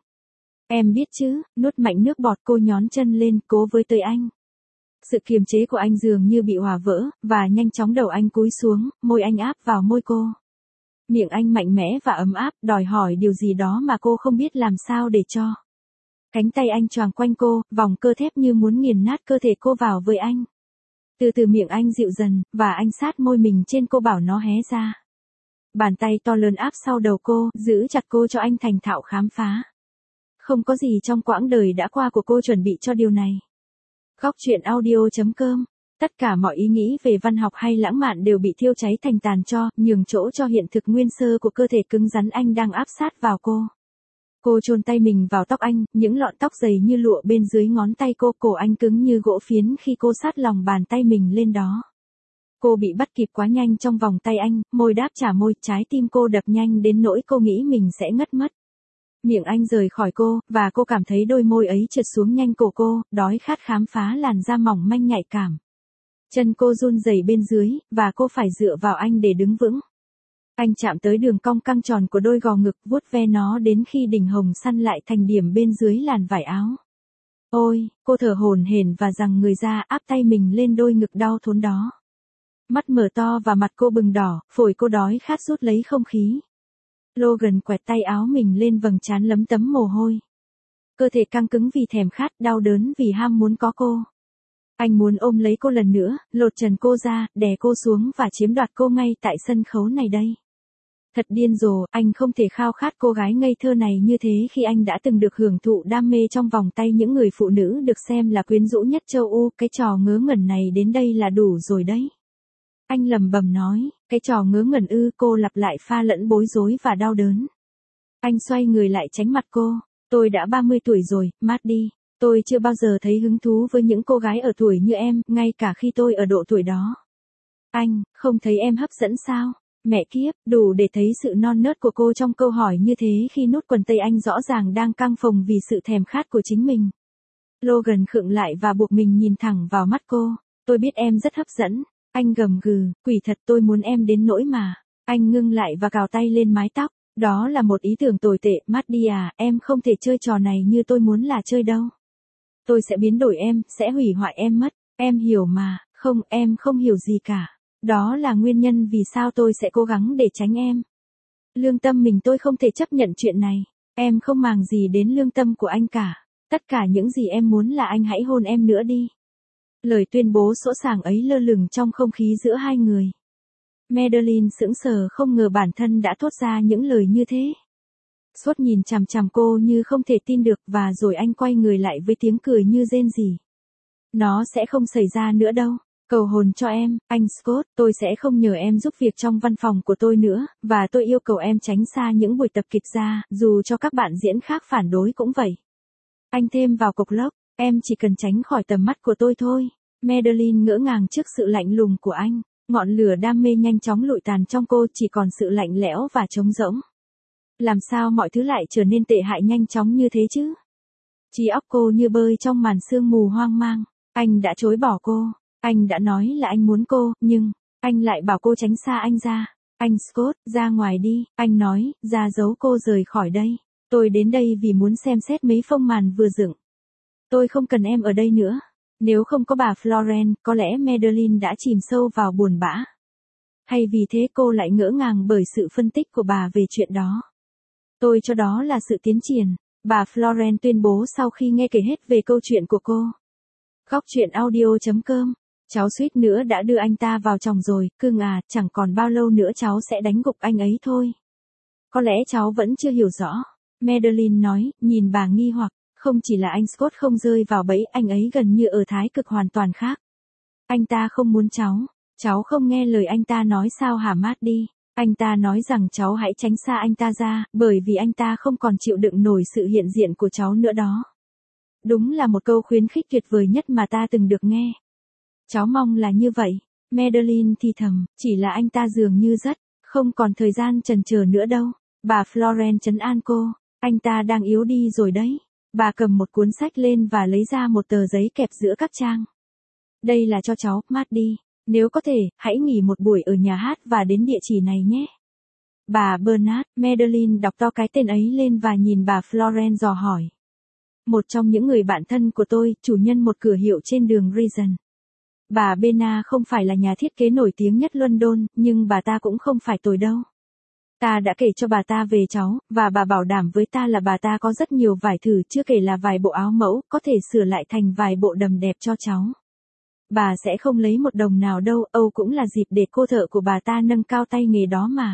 Em biết chứ, nuốt mạnh nước bọt, cô nhón chân lên, cố với tới anh. Sự kiềm chế của anh dường như bị hòa vỡ, và nhanh chóng đầu anh cúi xuống, môi anh áp vào môi cô. Miệng anh mạnh mẽ và ấm áp, đòi hỏi điều gì đó mà cô không biết làm sao để cho. Cánh tay anh choàng quanh cô, vòng cơ thép như muốn nghiền nát cơ thể cô vào với anh. Từ từ miệng anh dịu dần, và anh sát môi mình trên cô bảo nó hé ra. Bàn tay to lớn áp sau đầu cô, giữ chặt cô cho anh thành thạo khám phá. Không có gì trong quãng đời đã qua của cô chuẩn bị cho điều này. Góc truyện audio.com. Tất cả mọi ý nghĩ về văn học hay lãng mạn đều bị thiêu cháy thành tàn tro, nhường chỗ cho hiện thực nguyên sơ của cơ thể cứng rắn anh đang áp sát vào cô. Cô chôn tay mình vào tóc anh, những lọn tóc dày như lụa bên dưới ngón tay cô, cổ anh cứng như gỗ phiến khi cô sát lòng bàn tay mình lên đó. Cô bị bắt kịp quá nhanh trong vòng tay anh, môi đáp trả môi, trái tim cô đập nhanh đến nỗi cô nghĩ mình sẽ ngất mất. Miệng anh rời khỏi cô, và cô cảm thấy đôi môi ấy trượt xuống nhanh cổ cô, đói khát khám phá làn da mỏng manh nhạy cảm. Chân cô run rẩy bên dưới, và cô phải dựa vào anh để đứng vững. Anh chạm tới đường cong căng tròn của đôi gò ngực, vuốt ve nó đến khi đỉnh hồng săn lại thành điểm bên dưới làn vải áo. Ôi, cô thở hổn hển và giằng người ra, áp tay mình lên đôi ngực đau thốn đó. Mắt mở to và mặt cô bừng đỏ, phổi cô đói khát rút lấy không khí. Logan quẹt tay áo mình lên vầng trán lấm tấm mồ hôi. Cơ thể căng cứng vì thèm khát, đau đớn vì ham muốn có cô. Anh muốn ôm lấy cô lần nữa, lột trần cô ra, đè cô xuống và chiếm đoạt cô ngay tại sân khấu này đây. Thật điên rồ, anh không thể khao khát cô gái ngây thơ này như thế khi anh đã từng được hưởng thụ đam mê trong vòng tay những người phụ nữ được xem là quyến rũ nhất châu Âu. Cái trò ngớ ngẩn này đến đây là đủ rồi đấy. Anh lẩm bẩm nói, cái trò ngớ ngẩn ư? Cô lặp lại pha lẫn bối rối và đau đớn. Anh xoay người lại tránh mặt cô. Tôi đã 30 tuổi rồi, Maddie. Tôi chưa bao giờ thấy hứng thú với những cô gái ở tuổi như em, ngay cả khi tôi ở độ tuổi đó. Anh, không thấy em hấp dẫn sao? Mẹ kiếp, đủ để thấy sự non nớt của cô trong câu hỏi như thế khi nút quần tây anh rõ ràng đang căng phồng vì sự thèm khát của chính mình. Logan khựng lại và buộc mình nhìn thẳng vào mắt cô. Tôi biết em rất hấp dẫn. Anh gầm gừ, quỷ thật, tôi muốn em đến nỗi mà. Anh ngưng lại và cào tay lên mái tóc. Đó là một ý tưởng tồi tệ, Maddie à, em không thể chơi trò này như tôi muốn là chơi đâu. Tôi sẽ biến đổi em, sẽ hủy hoại em mất. Em hiểu mà. Không, em không hiểu gì cả. Đó là nguyên nhân vì sao tôi sẽ cố gắng để tránh em. Lương tâm mình, tôi không thể chấp nhận chuyện này. Em không màng gì đến lương tâm của anh cả. Tất cả những gì em muốn là anh hãy hôn em nữa đi. Lời tuyên bố sỗ sàng ấy lơ lửng trong không khí giữa hai người. Madeline sững sờ, không ngờ bản thân đã thốt ra những lời như thế. Suốt nhìn chằm chằm cô như không thể tin được, và rồi anh quay người lại với tiếng cười như rên rỉ. Nó sẽ không xảy ra nữa đâu. Cầu hồn cho em, anh Scott, tôi sẽ không nhờ em giúp việc trong văn phòng của tôi nữa, và tôi yêu cầu em tránh xa những buổi tập kịch ra, dù cho các bạn diễn khác phản đối cũng vậy. Anh thêm vào cộc lốc, em chỉ cần tránh khỏi tầm mắt của tôi thôi. Madeline ngỡ ngàng trước sự lạnh lùng của anh, ngọn lửa đam mê nhanh chóng lụi tàn trong cô, chỉ còn sự lạnh lẽo và trống rỗng. Làm sao mọi thứ lại trở nên tệ hại nhanh chóng như thế chứ? Trí óc cô như bơi trong màn sương mù hoang mang. Anh đã chối bỏ cô. Anh đã nói là anh muốn cô, nhưng anh lại bảo cô tránh xa anh ra. Anh Scott, ra ngoài đi, anh nói, ra giấu cô rời khỏi đây. Tôi đến đây vì muốn xem xét mấy phông màn vừa dựng. Tôi không cần em ở đây nữa. Nếu không có bà Florence, có lẽ Madeline đã chìm sâu vào buồn bã. Hay vì thế cô lại ngỡ ngàng bởi sự phân tích của bà về chuyện đó. Tôi cho đó là sự tiến triển, bà Florence tuyên bố sau khi nghe kể hết về câu chuyện của cô. Góc truyện audio.com. Cháu suýt nữa đã đưa anh ta vào chồng rồi, cưng à, chẳng còn bao lâu nữa cháu sẽ đánh gục anh ấy thôi. Có lẽ cháu vẫn chưa hiểu rõ. Madeline nói, nhìn bà nghi hoặc, không chỉ là anh Scott không rơi vào bẫy, anh ấy gần như ở thái cực hoàn toàn khác. Anh ta không muốn cháu không nghe lời anh ta nói sao hả Maddie? Anh ta nói rằng cháu hãy tránh xa anh ta ra, bởi vì anh ta không còn chịu đựng nổi sự hiện diện của cháu nữa đó. Đúng là một câu khuyến khích tuyệt vời nhất mà ta từng được nghe. Cháu mong là như vậy. Madeline thì thầm, chỉ là anh ta dường như không còn thời gian chần chờ nữa đâu. Bà Florence trấn an cô, anh ta đang yếu đi rồi đấy. Bà cầm một cuốn sách lên và lấy ra một tờ giấy kẹp giữa các trang. Đây là cho cháu, Maddie. Nếu có thể, hãy nghỉ một buổi ở nhà hát và đến địa chỉ này nhé. Bà Bernard, Madeline đọc to cái tên ấy lên và nhìn bà Florence dò hỏi. Một trong những người bạn thân của tôi, chủ nhân một cửa hiệu trên đường Regent. Bà Bena không phải là nhà thiết kế nổi tiếng nhất London, nhưng bà ta cũng không phải tồi đâu. Ta đã kể cho bà ta về cháu, và bà bảo đảm với ta là bà ta có rất nhiều vải thử, chưa kể là vài bộ áo mẫu, có thể sửa lại thành vài bộ đầm đẹp cho cháu. Bà sẽ không lấy một đồng nào đâu, Âu cũng là dịp để cô thợ của bà ta nâng cao tay nghề đó mà.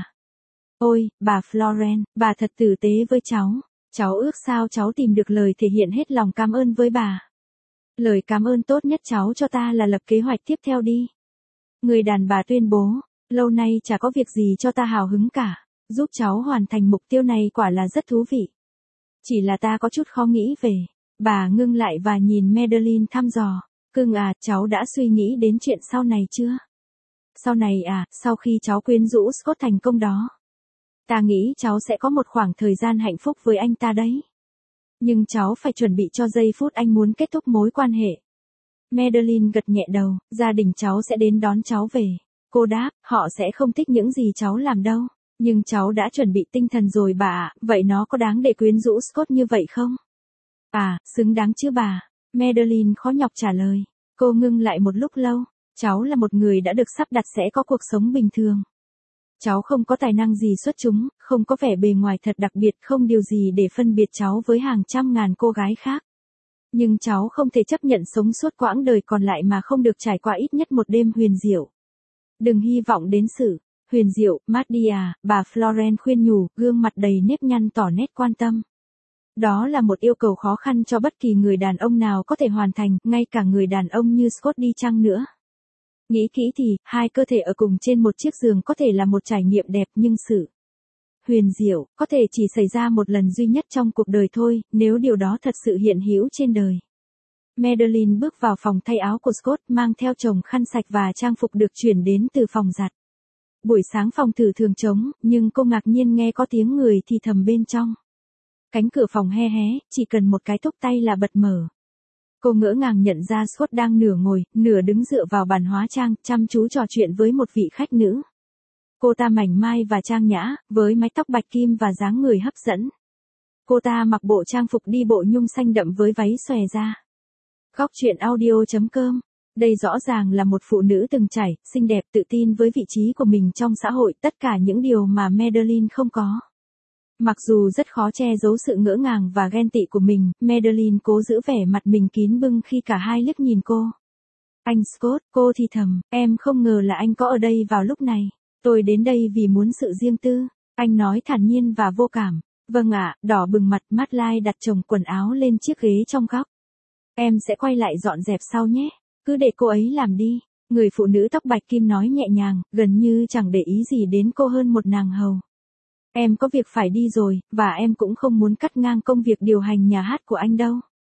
Ôi, bà Florence, bà thật tử tế với cháu. Cháu ước sao cháu tìm được lời thể hiện hết lòng cảm ơn với bà. Lời cảm ơn tốt nhất cháu cho ta là lập kế hoạch tiếp theo đi. Người đàn bà tuyên bố, lâu nay chả có việc gì cho ta hào hứng cả. Giúp cháu hoàn thành mục tiêu này quả là rất thú vị. Chỉ là ta có chút khó nghĩ về. Bà ngưng lại và nhìn Madeline thăm dò. Cưng à, cháu đã suy nghĩ đến chuyện sau này chưa? Sau này à, sau khi cháu quyến rũ Scott thành công đó. Ta nghĩ cháu sẽ có một khoảng thời gian hạnh phúc với anh ta đấy. Nhưng cháu phải chuẩn bị cho giây phút anh muốn kết thúc mối quan hệ. Madeline gật nhẹ đầu, gia đình cháu sẽ đến đón cháu về. Cô đáp, họ sẽ không thích những gì cháu làm đâu. Nhưng cháu đã chuẩn bị tinh thần rồi bà ạ, vậy nó có đáng để quyến rũ Scott như vậy không? À, xứng đáng chứ bà. Madeline khó nhọc trả lời. Cô ngưng lại một lúc lâu. Cháu là một người đã được sắp đặt sẽ có cuộc sống bình thường. Cháu không có tài năng gì xuất chúng, không có vẻ bề ngoài thật đặc biệt, không điều gì để phân biệt cháu với hàng trăm ngàn cô gái khác. Nhưng cháu không thể chấp nhận sống suốt quãng đời còn lại mà không được trải qua ít nhất một đêm huyền diệu. Đừng hy vọng đến sự huyền diệu, Maddie à, bà Florence khuyên nhủ, gương mặt đầy nếp nhăn tỏ nét quan tâm. Đó là một yêu cầu khó khăn cho bất kỳ người đàn ông nào có thể hoàn thành, ngay cả người đàn ông như Scott đi chăng nữa. Nghĩ kỹ thì, hai cơ thể ở cùng trên một chiếc giường có thể là một trải nghiệm đẹp nhưng sự huyền diệu có thể chỉ xảy ra một lần duy nhất trong cuộc đời thôi, nếu điều đó thật sự hiện hữu trên đời. Madeline bước vào phòng thay áo của Scott mang theo chồng khăn sạch và trang phục được chuyển đến từ phòng giặt. Buổi sáng phòng thử thường trống, nhưng cô ngạc nhiên nghe có tiếng người thì thầm bên trong. Cánh cửa phòng hé hé, chỉ cần một cái thúc tay là bật mở. Cô ngỡ ngàng nhận ra Scott đang nửa ngồi, nửa đứng dựa vào bàn hóa trang, chăm chú trò chuyện với một vị khách nữ. Cô ta mảnh mai và trang nhã, với mái tóc bạch kim và dáng người hấp dẫn. Cô ta mặc bộ trang phục đi bộ nhung xanh đậm với váy xòe ra. Góc chuyện audio.com. Đây rõ ràng là một phụ nữ từng trải, xinh đẹp, tự tin với vị trí của mình trong xã hội, tất cả những điều mà Madeline không có. Mặc dù rất khó che giấu sự ngỡ ngàng và ghen tị của mình, Madeline cố giữ vẻ mặt mình kín bưng khi cả hai liếc nhìn cô. Anh Scott, cô thì thầm, em không ngờ là anh có ở đây vào lúc này. Tôi đến đây vì muốn sự riêng tư. Anh nói thản nhiên và vô cảm. Vâng ạ, đỏ bừng mặt, Madeline đặt chồng quần áo lên chiếc ghế trong góc. Em sẽ quay lại dọn dẹp sau nhé. Cứ để cô ấy làm đi. Người phụ nữ tóc bạch kim nói nhẹ nhàng, gần như chẳng để ý gì đến cô hơn một nàng hầu. Em có việc phải đi rồi, và em cũng không muốn cắt ngang công việc điều hành nhà hát của anh đâu.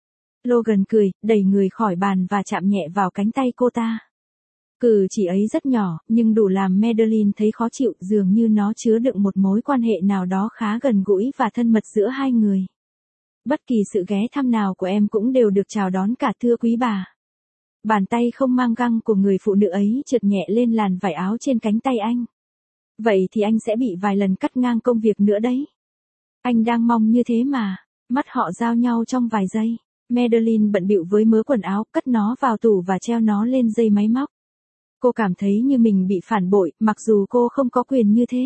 Logan cười, đẩy người khỏi bàn và chạm nhẹ vào cánh tay cô ta. Cử chỉ ấy rất nhỏ, nhưng đủ làm Madeline thấy khó chịu, dường như nó chứa đựng một mối quan hệ nào đó khá gần gũi và thân mật giữa hai người. Bất kỳ sự ghé thăm nào của em cũng đều được chào đón cả thưa quý bà. Bàn tay không mang găng của người phụ nữ ấy trượt nhẹ lên làn vải áo trên cánh tay anh. Vậy thì anh sẽ bị vài lần cắt ngang công việc nữa đấy. Anh đang mong như thế mà. Mắt họ giao nhau trong vài giây. Madeline bận bịu với mớ quần áo, cất nó vào tủ và treo nó lên dây máy móc. Cô cảm thấy như mình bị phản bội, mặc dù cô không có quyền như thế.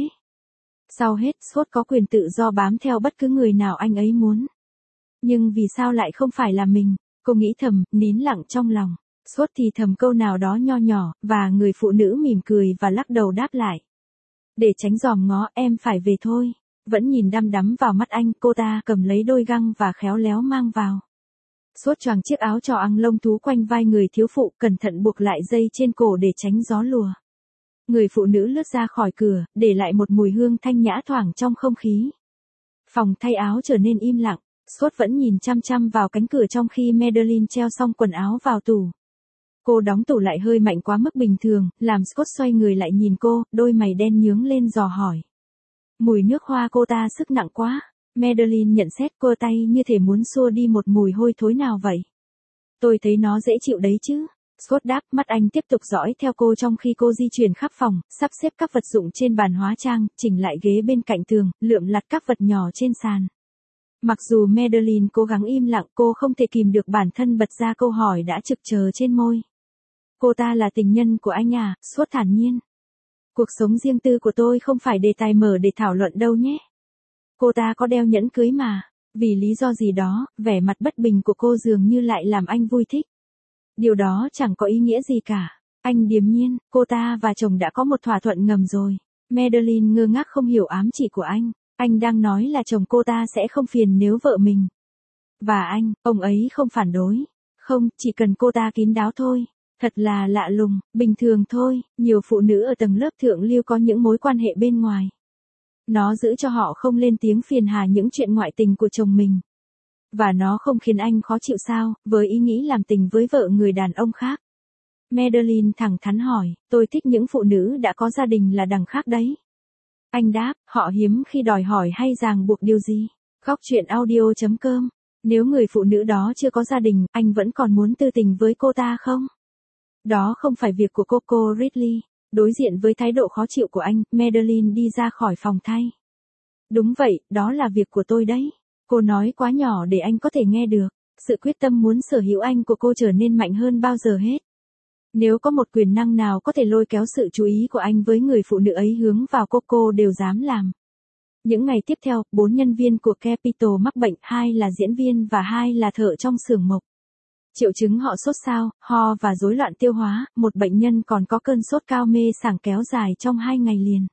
Sau hết, Scott có quyền tự do bám theo bất cứ người nào anh ấy muốn. Nhưng vì sao lại không phải là mình? Cô nghĩ thầm, nín lặng trong lòng. Scott thì thầm câu nào đó nho nhỏ, và người phụ nữ mỉm cười và lắc đầu đáp lại. Để tránh giòm ngó, em phải về thôi. vẫn nhìn đăm đắm vào mắt anh, cô ta cầm lấy đôi găng và khéo léo mang vào. Scott choàng chiếc áo trò ăng lông thú quanh vai người thiếu phụ, cẩn thận buộc lại dây trên cổ để tránh gió lùa. Người phụ nữ lướt ra khỏi cửa, để lại một mùi hương thanh nhã thoảng trong không khí. Phòng thay áo trở nên im lặng, Scott vẫn nhìn chăm chăm vào cánh cửa trong khi Madeline treo xong quần áo vào tủ. Cô đóng tủ lại hơi mạnh quá mức bình thường, làm Scott xoay người lại nhìn cô, đôi mày đen nhướng lên dò hỏi. Mùi nước hoa cô ta sức nặng quá. Madeline nhận xét, cô tay như thể muốn xua đi một mùi hôi thối nào vậy. Tôi thấy nó dễ chịu đấy chứ. Scott đáp, mắt anh tiếp tục dõi theo cô trong khi cô di chuyển khắp phòng, sắp xếp các vật dụng trên bàn hóa trang, chỉnh lại ghế bên cạnh tường, lượm lặt các vật nhỏ trên sàn. Mặc dù Madeline cố gắng im lặng, cô không thể kìm được bản thân bật ra câu hỏi đã trực chờ trên môi. Cô ta là tình nhân của anh à? Scott thản nhiên. Cuộc sống riêng tư của tôi không phải đề tài mở để thảo luận đâu nhé. Cô ta có đeo nhẫn cưới mà. Vì lý do gì đó, vẻ mặt bất bình của cô dường như lại làm anh vui thích. Điều đó chẳng có ý nghĩa gì cả. Anh điềm nhiên, cô ta và chồng đã có một thỏa thuận ngầm rồi. Madeline ngơ ngác không hiểu ám chỉ của anh. Anh đang nói là chồng cô ta sẽ không phiền nếu vợ mình. Và ông ấy không phản đối. Không, chỉ cần cô ta kín đáo thôi. Thật là lạ lùng, bình thường thôi, nhiều phụ nữ ở tầng lớp thượng lưu có những mối quan hệ bên ngoài. Nó giữ cho họ không lên tiếng phiền hà những chuyện ngoại tình của chồng mình. Và nó không khiến anh khó chịu sao, với ý nghĩ làm tình với vợ người đàn ông khác. Madeline thẳng thắn hỏi, tôi thích những phụ nữ đã có gia đình là đằng khác đấy. Anh đáp, họ hiếm khi đòi hỏi hay ràng buộc điều gì. Góc truyện audio.com. Nếu người phụ nữ đó chưa có gia đình, anh vẫn còn muốn tư tình với cô ta không? Đó không phải việc của Coco Ridley. Đối diện với thái độ khó chịu của anh, Madeline đi ra khỏi phòng thay. Đúng vậy, đó là việc của tôi đấy. Cô nói quá nhỏ để anh có thể nghe được. Sự quyết tâm muốn sở hữu anh của cô trở nên mạnh hơn bao giờ hết. Nếu có một quyền năng nào có thể lôi kéo sự chú ý của anh với người phụ nữ ấy hướng vào cô đều dám làm. Những ngày tiếp theo, 4 nhân viên của Capitol mắc bệnh, 2 là diễn viên và 2 là thợ trong xưởng mộc. Triệu chứng họ sốt sao, ho và rối loạn tiêu hóa, một bệnh nhân còn có cơn sốt cao mê sảng kéo dài trong 2 ngày liền.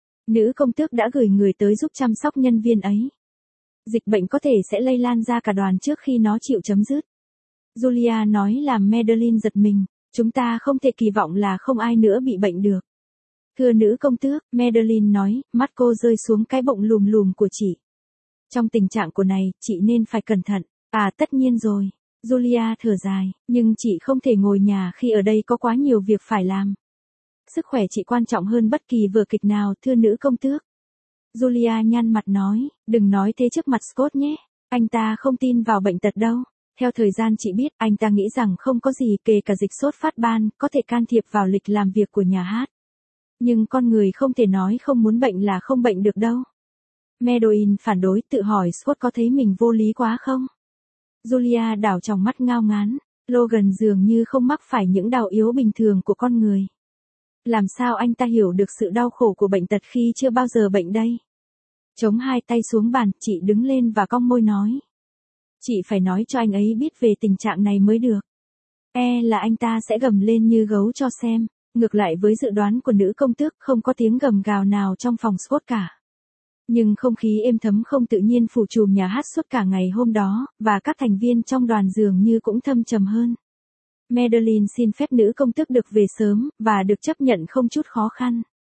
Nữ công tước đã gửi người tới giúp chăm sóc nhân viên ấy. Dịch bệnh có thể sẽ lây lan ra cả đoàn trước khi nó chịu chấm dứt. Julia nói làm Madeline giật mình, chúng ta không thể kỳ vọng là không ai nữa bị bệnh được. Thưa nữ công tước, Madeline nói, mắt cô rơi xuống cái bụng lùm lùm của chị. Trong tình trạng của này, chị nên phải cẩn thận. À tất nhiên rồi. Julia thở dài, nhưng chị không thể ngồi nhà khi ở đây có quá nhiều việc phải làm. Sức khỏe chị quan trọng hơn bất kỳ vở kịch nào, thưa nữ công tước. Julia nhăn mặt nói, đừng nói thế trước mặt Scott nhé, anh ta không tin vào bệnh tật đâu. Theo thời gian chị biết, anh ta nghĩ rằng không có gì kể cả dịch sốt phát ban, có thể can thiệp vào lịch làm việc của nhà hát. Nhưng con người không thể nói không muốn bệnh là không bệnh được đâu. Madeline phản đối, tự hỏi Scott có thấy mình vô lý quá không? Julia đảo trong mắt ngao ngán, Logan dường như không mắc phải những đau yếu bình thường của con người. Làm sao anh ta hiểu được sự đau khổ của bệnh tật khi chưa bao giờ bệnh đây? Chống hai tay xuống bàn, chị đứng lên và cong môi nói. Chị phải nói cho anh ấy biết về tình trạng này mới được. Là anh ta sẽ gầm lên như gấu cho xem. Ngược lại với dự đoán của nữ công tước, không có tiếng gầm gào nào trong phòng Scott cả. Nhưng không khí êm thấm không tự nhiên phủ trùm nhà hát suốt cả ngày hôm đó, và các thành viên trong đoàn dường như cũng thâm trầm hơn. Madeline xin phép nữ công tước được về sớm, và được chấp nhận không chút khó khăn.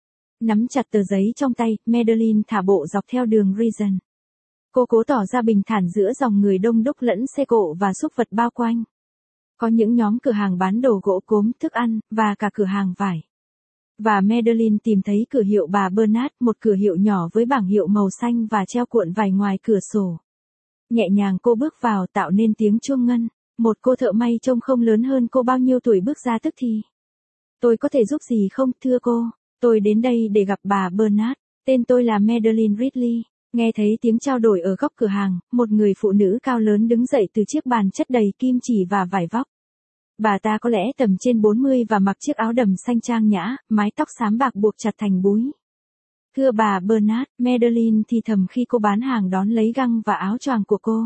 Nắm chặt tờ giấy trong tay, Madeline thả bộ dọc theo đường Regent. Cô cố tỏ ra bình thản giữa dòng người đông đúc lẫn xe cộ và súc vật bao quanh. Có những nhóm cửa hàng bán đồ gỗ cốm, thức ăn, và cả cửa hàng vải. Và Madeline tìm thấy cửa hiệu bà Bernard, một cửa hiệu nhỏ với bảng hiệu màu xanh và treo cuộn vải ngoài cửa sổ. Nhẹ nhàng cô bước vào tạo nên tiếng chuông ngân. Một cô thợ may trông không lớn hơn cô bao nhiêu tuổi bước ra tức thì. Tôi có thể giúp gì không, thưa cô? Tôi đến đây để gặp bà Bernard. Tên tôi là Madeline Ridley. Nghe thấy tiếng trao đổi ở góc cửa hàng, một người phụ nữ cao lớn đứng dậy từ chiếc bàn chất đầy kim chỉ và vải vóc. Bà ta có lẽ tầm trên 40 và mặc chiếc áo đầm xanh trang nhã, mái tóc xám bạc buộc chặt thành búi. Thưa bà Bernard, Madeline thì thầm khi cô bán hàng đón lấy găng và áo choàng của cô.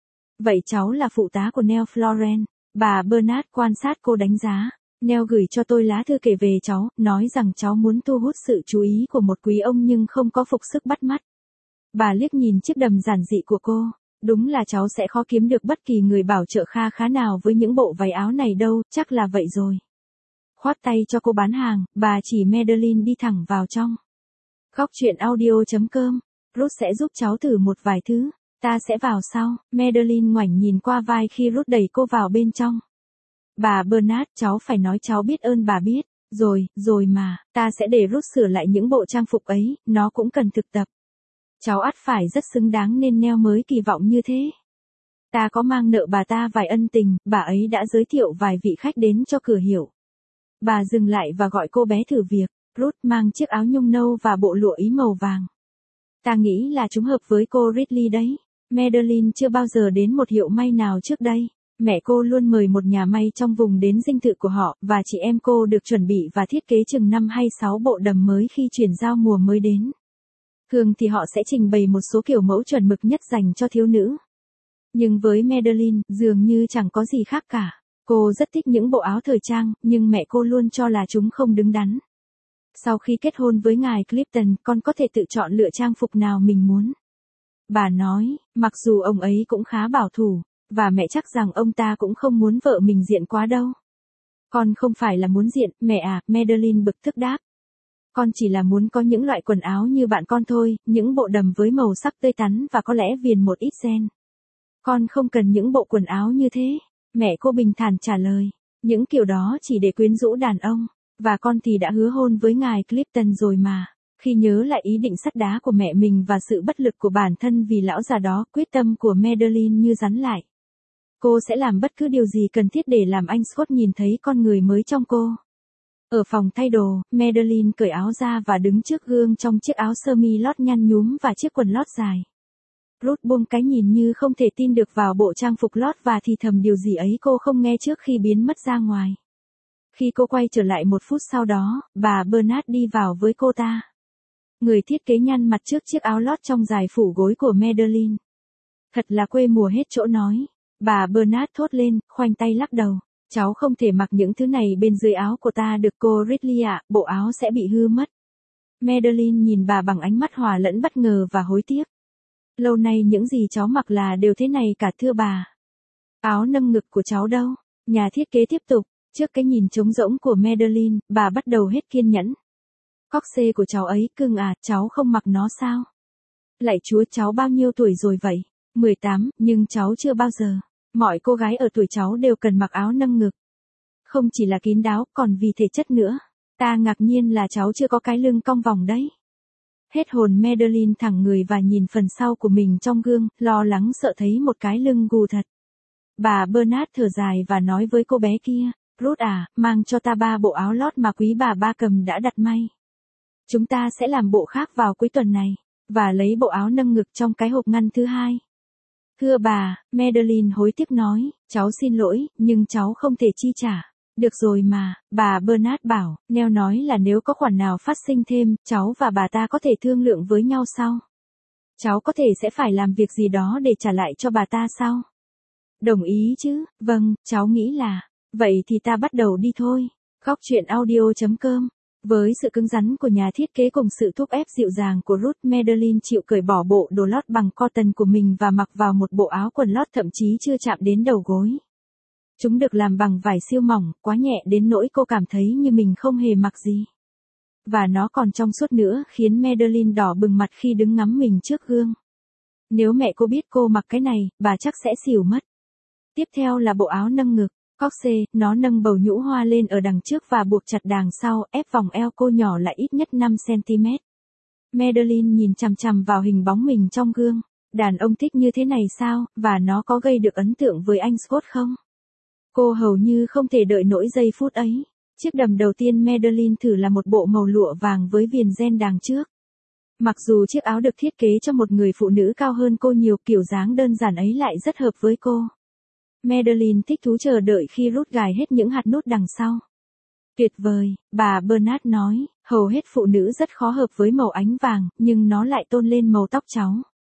Vậy cháu là phụ tá của Neil Florence. Bà Bernard quan sát cô đánh giá. Neil gửi cho tôi lá thư kể về cháu, nói rằng cháu muốn thu hút sự chú ý của một quý ông nhưng không có phục sức bắt mắt. Bà liếc nhìn chiếc đầm giản dị của cô. Đúng là cháu sẽ khó kiếm được bất kỳ người bảo trợ kha khá nào với những bộ váy áo này đâu, chắc là vậy rồi. Khoát tay cho cô bán hàng, bà chỉ Madeline đi thẳng vào trong. Góc truyện audio.com. Ruth sẽ giúp cháu thử một vài thứ. Ta sẽ vào sau. Madeline ngoảnh nhìn qua vai khi Ruth đẩy cô vào bên trong. Bà Bernard, cháu phải nói cháu biết ơn bà biết. Rồi mà, ta sẽ để Ruth sửa lại những bộ trang phục ấy, nó cũng cần thực tập. Cháu ắt phải rất xứng đáng nên Nell mới kỳ vọng như thế. Ta có mang nợ bà ta vài ân tình, bà ấy đã giới thiệu vài vị khách đến cho cửa hiệu. Bà dừng lại và gọi cô bé thử việc. Ruth mang chiếc áo nhung nâu và bộ lụa ý màu vàng. Ta nghĩ là chúng hợp với cô Ridley đấy. Madeline chưa bao giờ đến một hiệu may nào trước đây. Mẹ cô luôn mời một nhà may trong vùng đến dinh thự của họ, và chị em cô được chuẩn bị và thiết kế chừng 5 hay 6 bộ đầm mới khi chuyển giao mùa mới đến. Thường thì họ sẽ trình bày một số kiểu mẫu chuẩn mực nhất dành cho thiếu nữ. Nhưng với Madeline, dường như chẳng có gì khác cả. Cô rất thích những bộ áo thời trang, nhưng mẹ cô luôn cho là chúng không đứng đắn. Sau khi kết hôn với ngài Clifton, con có thể tự chọn lựa trang phục nào mình muốn. Bà nói, mặc dù ông ấy cũng khá bảo thủ, và mẹ chắc rằng ông ta cũng không muốn vợ mình diện quá đâu. Con không phải là muốn diện, mẹ à, Madeline bực tức đáp. Con chỉ là muốn có những loại quần áo như bạn con thôi, những bộ đầm với màu sắc tươi tắn và có lẽ viền một ít ren. Con không cần những bộ quần áo như thế. Mẹ cô bình thản trả lời. Những kiểu đó chỉ để quyến rũ đàn ông. Và con thì đã hứa hôn với ngài Clifton rồi mà. Khi nhớ lại ý định sắt đá của mẹ mình và sự bất lực của bản thân vì lão già đó, quyết tâm của Madeline như rắn lại. Cô sẽ làm bất cứ điều gì cần thiết để làm anh Scott nhìn thấy con người mới trong cô. Ở phòng thay đồ, Madeline cởi áo ra và đứng trước gương trong chiếc áo sơ mi lót nhăn nhúm và chiếc quần lót dài. Ruth buông cái nhìn như không thể tin được vào bộ trang phục lót và thì thầm điều gì ấy cô không nghe trước khi biến mất ra ngoài. Khi cô quay trở lại một phút sau đó, bà Bernard đi vào với cô ta. Người thiết kế nhăn mặt trước chiếc áo lót trong dài phủ gối của Madeline. Thật là quê mùa hết chỗ nói. Bà Bernard thốt lên, khoanh tay lắc đầu. Cháu không thể mặc những thứ này bên dưới áo của ta được cô Ridley ạ, bộ áo sẽ bị hư mất. Madeline nhìn bà bằng ánh mắt hòa lẫn bất ngờ và hối tiếc. Lâu nay những gì cháu mặc là đều thế này cả thưa bà. Áo nâng ngực của cháu đâu? Nhà thiết kế tiếp tục. Trước cái nhìn trống rỗng của Madeline, bà bắt đầu hết kiên nhẫn. Coxe của cháu ấy cưng à, cháu không mặc nó sao? Lạy Chúa, cháu bao nhiêu tuổi rồi vậy? 18, nhưng cháu chưa bao giờ. Mọi cô gái ở tuổi cháu đều cần mặc áo nâng ngực. Không chỉ là kín đáo, còn vì thể chất nữa. Ta ngạc nhiên là cháu chưa có cái lưng cong vòng đấy. Hết hồn Madeline thẳng người và nhìn phần sau của mình trong gương, lo lắng sợ thấy một cái lưng gù thật. Bà Bernard thở dài và nói với cô bé kia, Ruth à, mang cho ta 3 bộ áo lót mà quý bà Ba Cầm đã đặt may. Chúng ta sẽ làm bộ khác vào cuối tuần này, và lấy bộ áo nâng ngực trong cái hộp ngăn thứ hai. Thưa bà, Madeline hối tiếc nói, cháu xin lỗi, nhưng cháu không thể chi trả. Được rồi mà, bà Bernard bảo, Nell nói là nếu có khoản nào phát sinh thêm, cháu và bà ta có thể thương lượng với nhau sau. Cháu có thể sẽ phải làm việc gì đó để trả lại cho bà ta sao? Đồng ý chứ, vâng, cháu nghĩ là, vậy thì ta bắt đầu đi thôi. Góc truyện audio.com. Với sự cứng rắn của nhà thiết kế cùng sự thúc ép dịu dàng của Ruth, Madeline chịu cởi bỏ bộ đồ lót bằng cotton của mình và mặc vào một bộ áo quần lót thậm chí chưa chạm đến đầu gối. Chúng được làm bằng vải siêu mỏng, quá nhẹ đến nỗi cô cảm thấy như mình không hề mặc gì. Và nó còn trong suốt nữa khiến Madeline đỏ bừng mặt khi đứng ngắm mình trước gương. Nếu mẹ cô biết cô mặc cái này, bà chắc sẽ xỉu mất. Tiếp theo là bộ áo nâng ngực. Coxe, nó nâng bầu nhũ hoa lên ở đằng trước và buộc chặt đằng sau, ép vòng eo cô nhỏ lại ít nhất 5 cm. Madeline nhìn chằm chằm vào hình bóng mình trong gương. Đàn ông thích như thế này sao, và nó có gây được ấn tượng với anh Scott không? Cô hầu như không thể đợi nỗi giây phút ấy. Chiếc đầm đầu tiên Madeline thử là một bộ màu lụa vàng với viền ren đằng trước. Mặc dù chiếc áo được thiết kế cho một người phụ nữ cao hơn cô nhiều, kiểu dáng đơn giản ấy lại rất hợp với cô. Madeline thích thú chờ đợi khi Ruth gài hết những hạt nút đằng sau. Tuyệt vời, bà Bernard nói, hầu hết phụ nữ rất khó hợp với màu ánh vàng, nhưng nó lại tôn lên màu tóc cháu.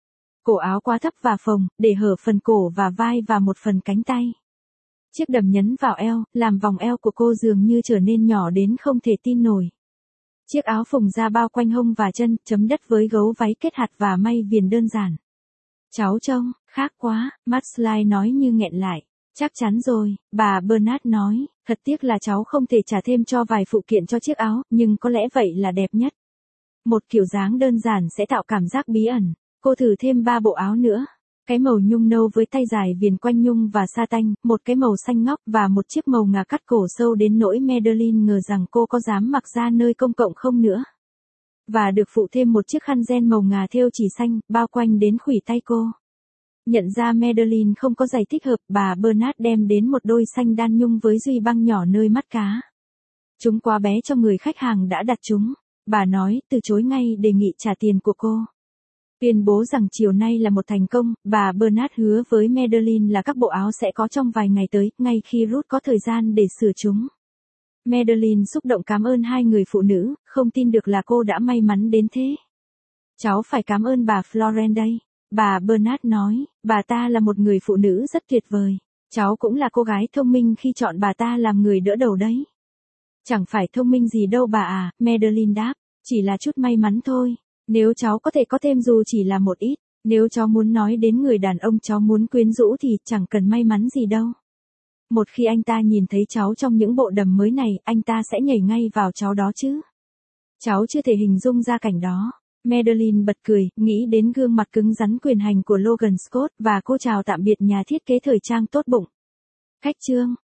Cổ áo quá thấp và phồng, để hở phần cổ và vai và một phần cánh tay. Chiếc đầm nhấn vào eo, làm vòng eo của cô dường như trở nên nhỏ đến không thể tin nổi. Chiếc áo phùng da bao quanh hông và chân, chấm đất với gấu váy kết hạt và may viền đơn giản. Cháu trông, khác quá, Marsline nói như nghẹn lại. Chắc chắn rồi, bà Bernard nói, thật tiếc là cháu không thể trả thêm cho vài phụ kiện cho chiếc áo, nhưng có lẽ vậy là đẹp nhất. Một kiểu dáng đơn giản sẽ tạo cảm giác bí ẩn. Cô thử thêm 3 bộ áo nữa. Cái màu nhung nâu với tay dài viền quanh nhung và sa tanh, một cái màu xanh ngóc và một chiếc màu ngà cắt cổ sâu đến nỗi Madeline ngờ rằng cô có dám mặc ra nơi công cộng không nữa. Và được phụ thêm một chiếc khăn ren màu ngà thêu chỉ xanh, bao quanh đến khuỷu tay cô. Nhận ra Madeline không có giày thích hợp, bà Bernard đem đến một đôi xanh đan nhung với duy băng nhỏ nơi mắt cá. Chúng quá bé cho người khách hàng đã đặt chúng. Bà nói, từ chối ngay đề nghị trả tiền của cô. Tuyên bố rằng chiều nay là một thành công, bà Bernard hứa với Madeline là các bộ áo sẽ có trong vài ngày tới, ngay khi Ruth có thời gian để sửa chúng. Madeline xúc động cảm ơn hai người phụ nữ, không tin được là cô đã may mắn đến thế. Cháu phải cảm ơn bà Florence đây. Bà Bernard nói, bà ta là một người phụ nữ rất tuyệt vời. Cháu cũng là cô gái thông minh khi chọn bà ta làm người đỡ đầu đấy. Chẳng phải thông minh gì đâu bà à, Madeline đáp, chỉ là chút may mắn thôi. Nếu cháu có thể có thêm dù chỉ là một ít, nếu cháu muốn nói đến người đàn ông cháu muốn quyến rũ thì chẳng cần may mắn gì đâu. Một khi anh ta nhìn thấy cháu trong những bộ đầm mới này, anh ta sẽ nhảy ngay vào cháu đó chứ. Cháu chưa thể hình dung ra cảnh đó. Madeline bật cười, nghĩ đến gương mặt cứng rắn quyền hành của Logan Scott và cô chào tạm biệt nhà thiết kế thời trang tốt bụng. Khách trương.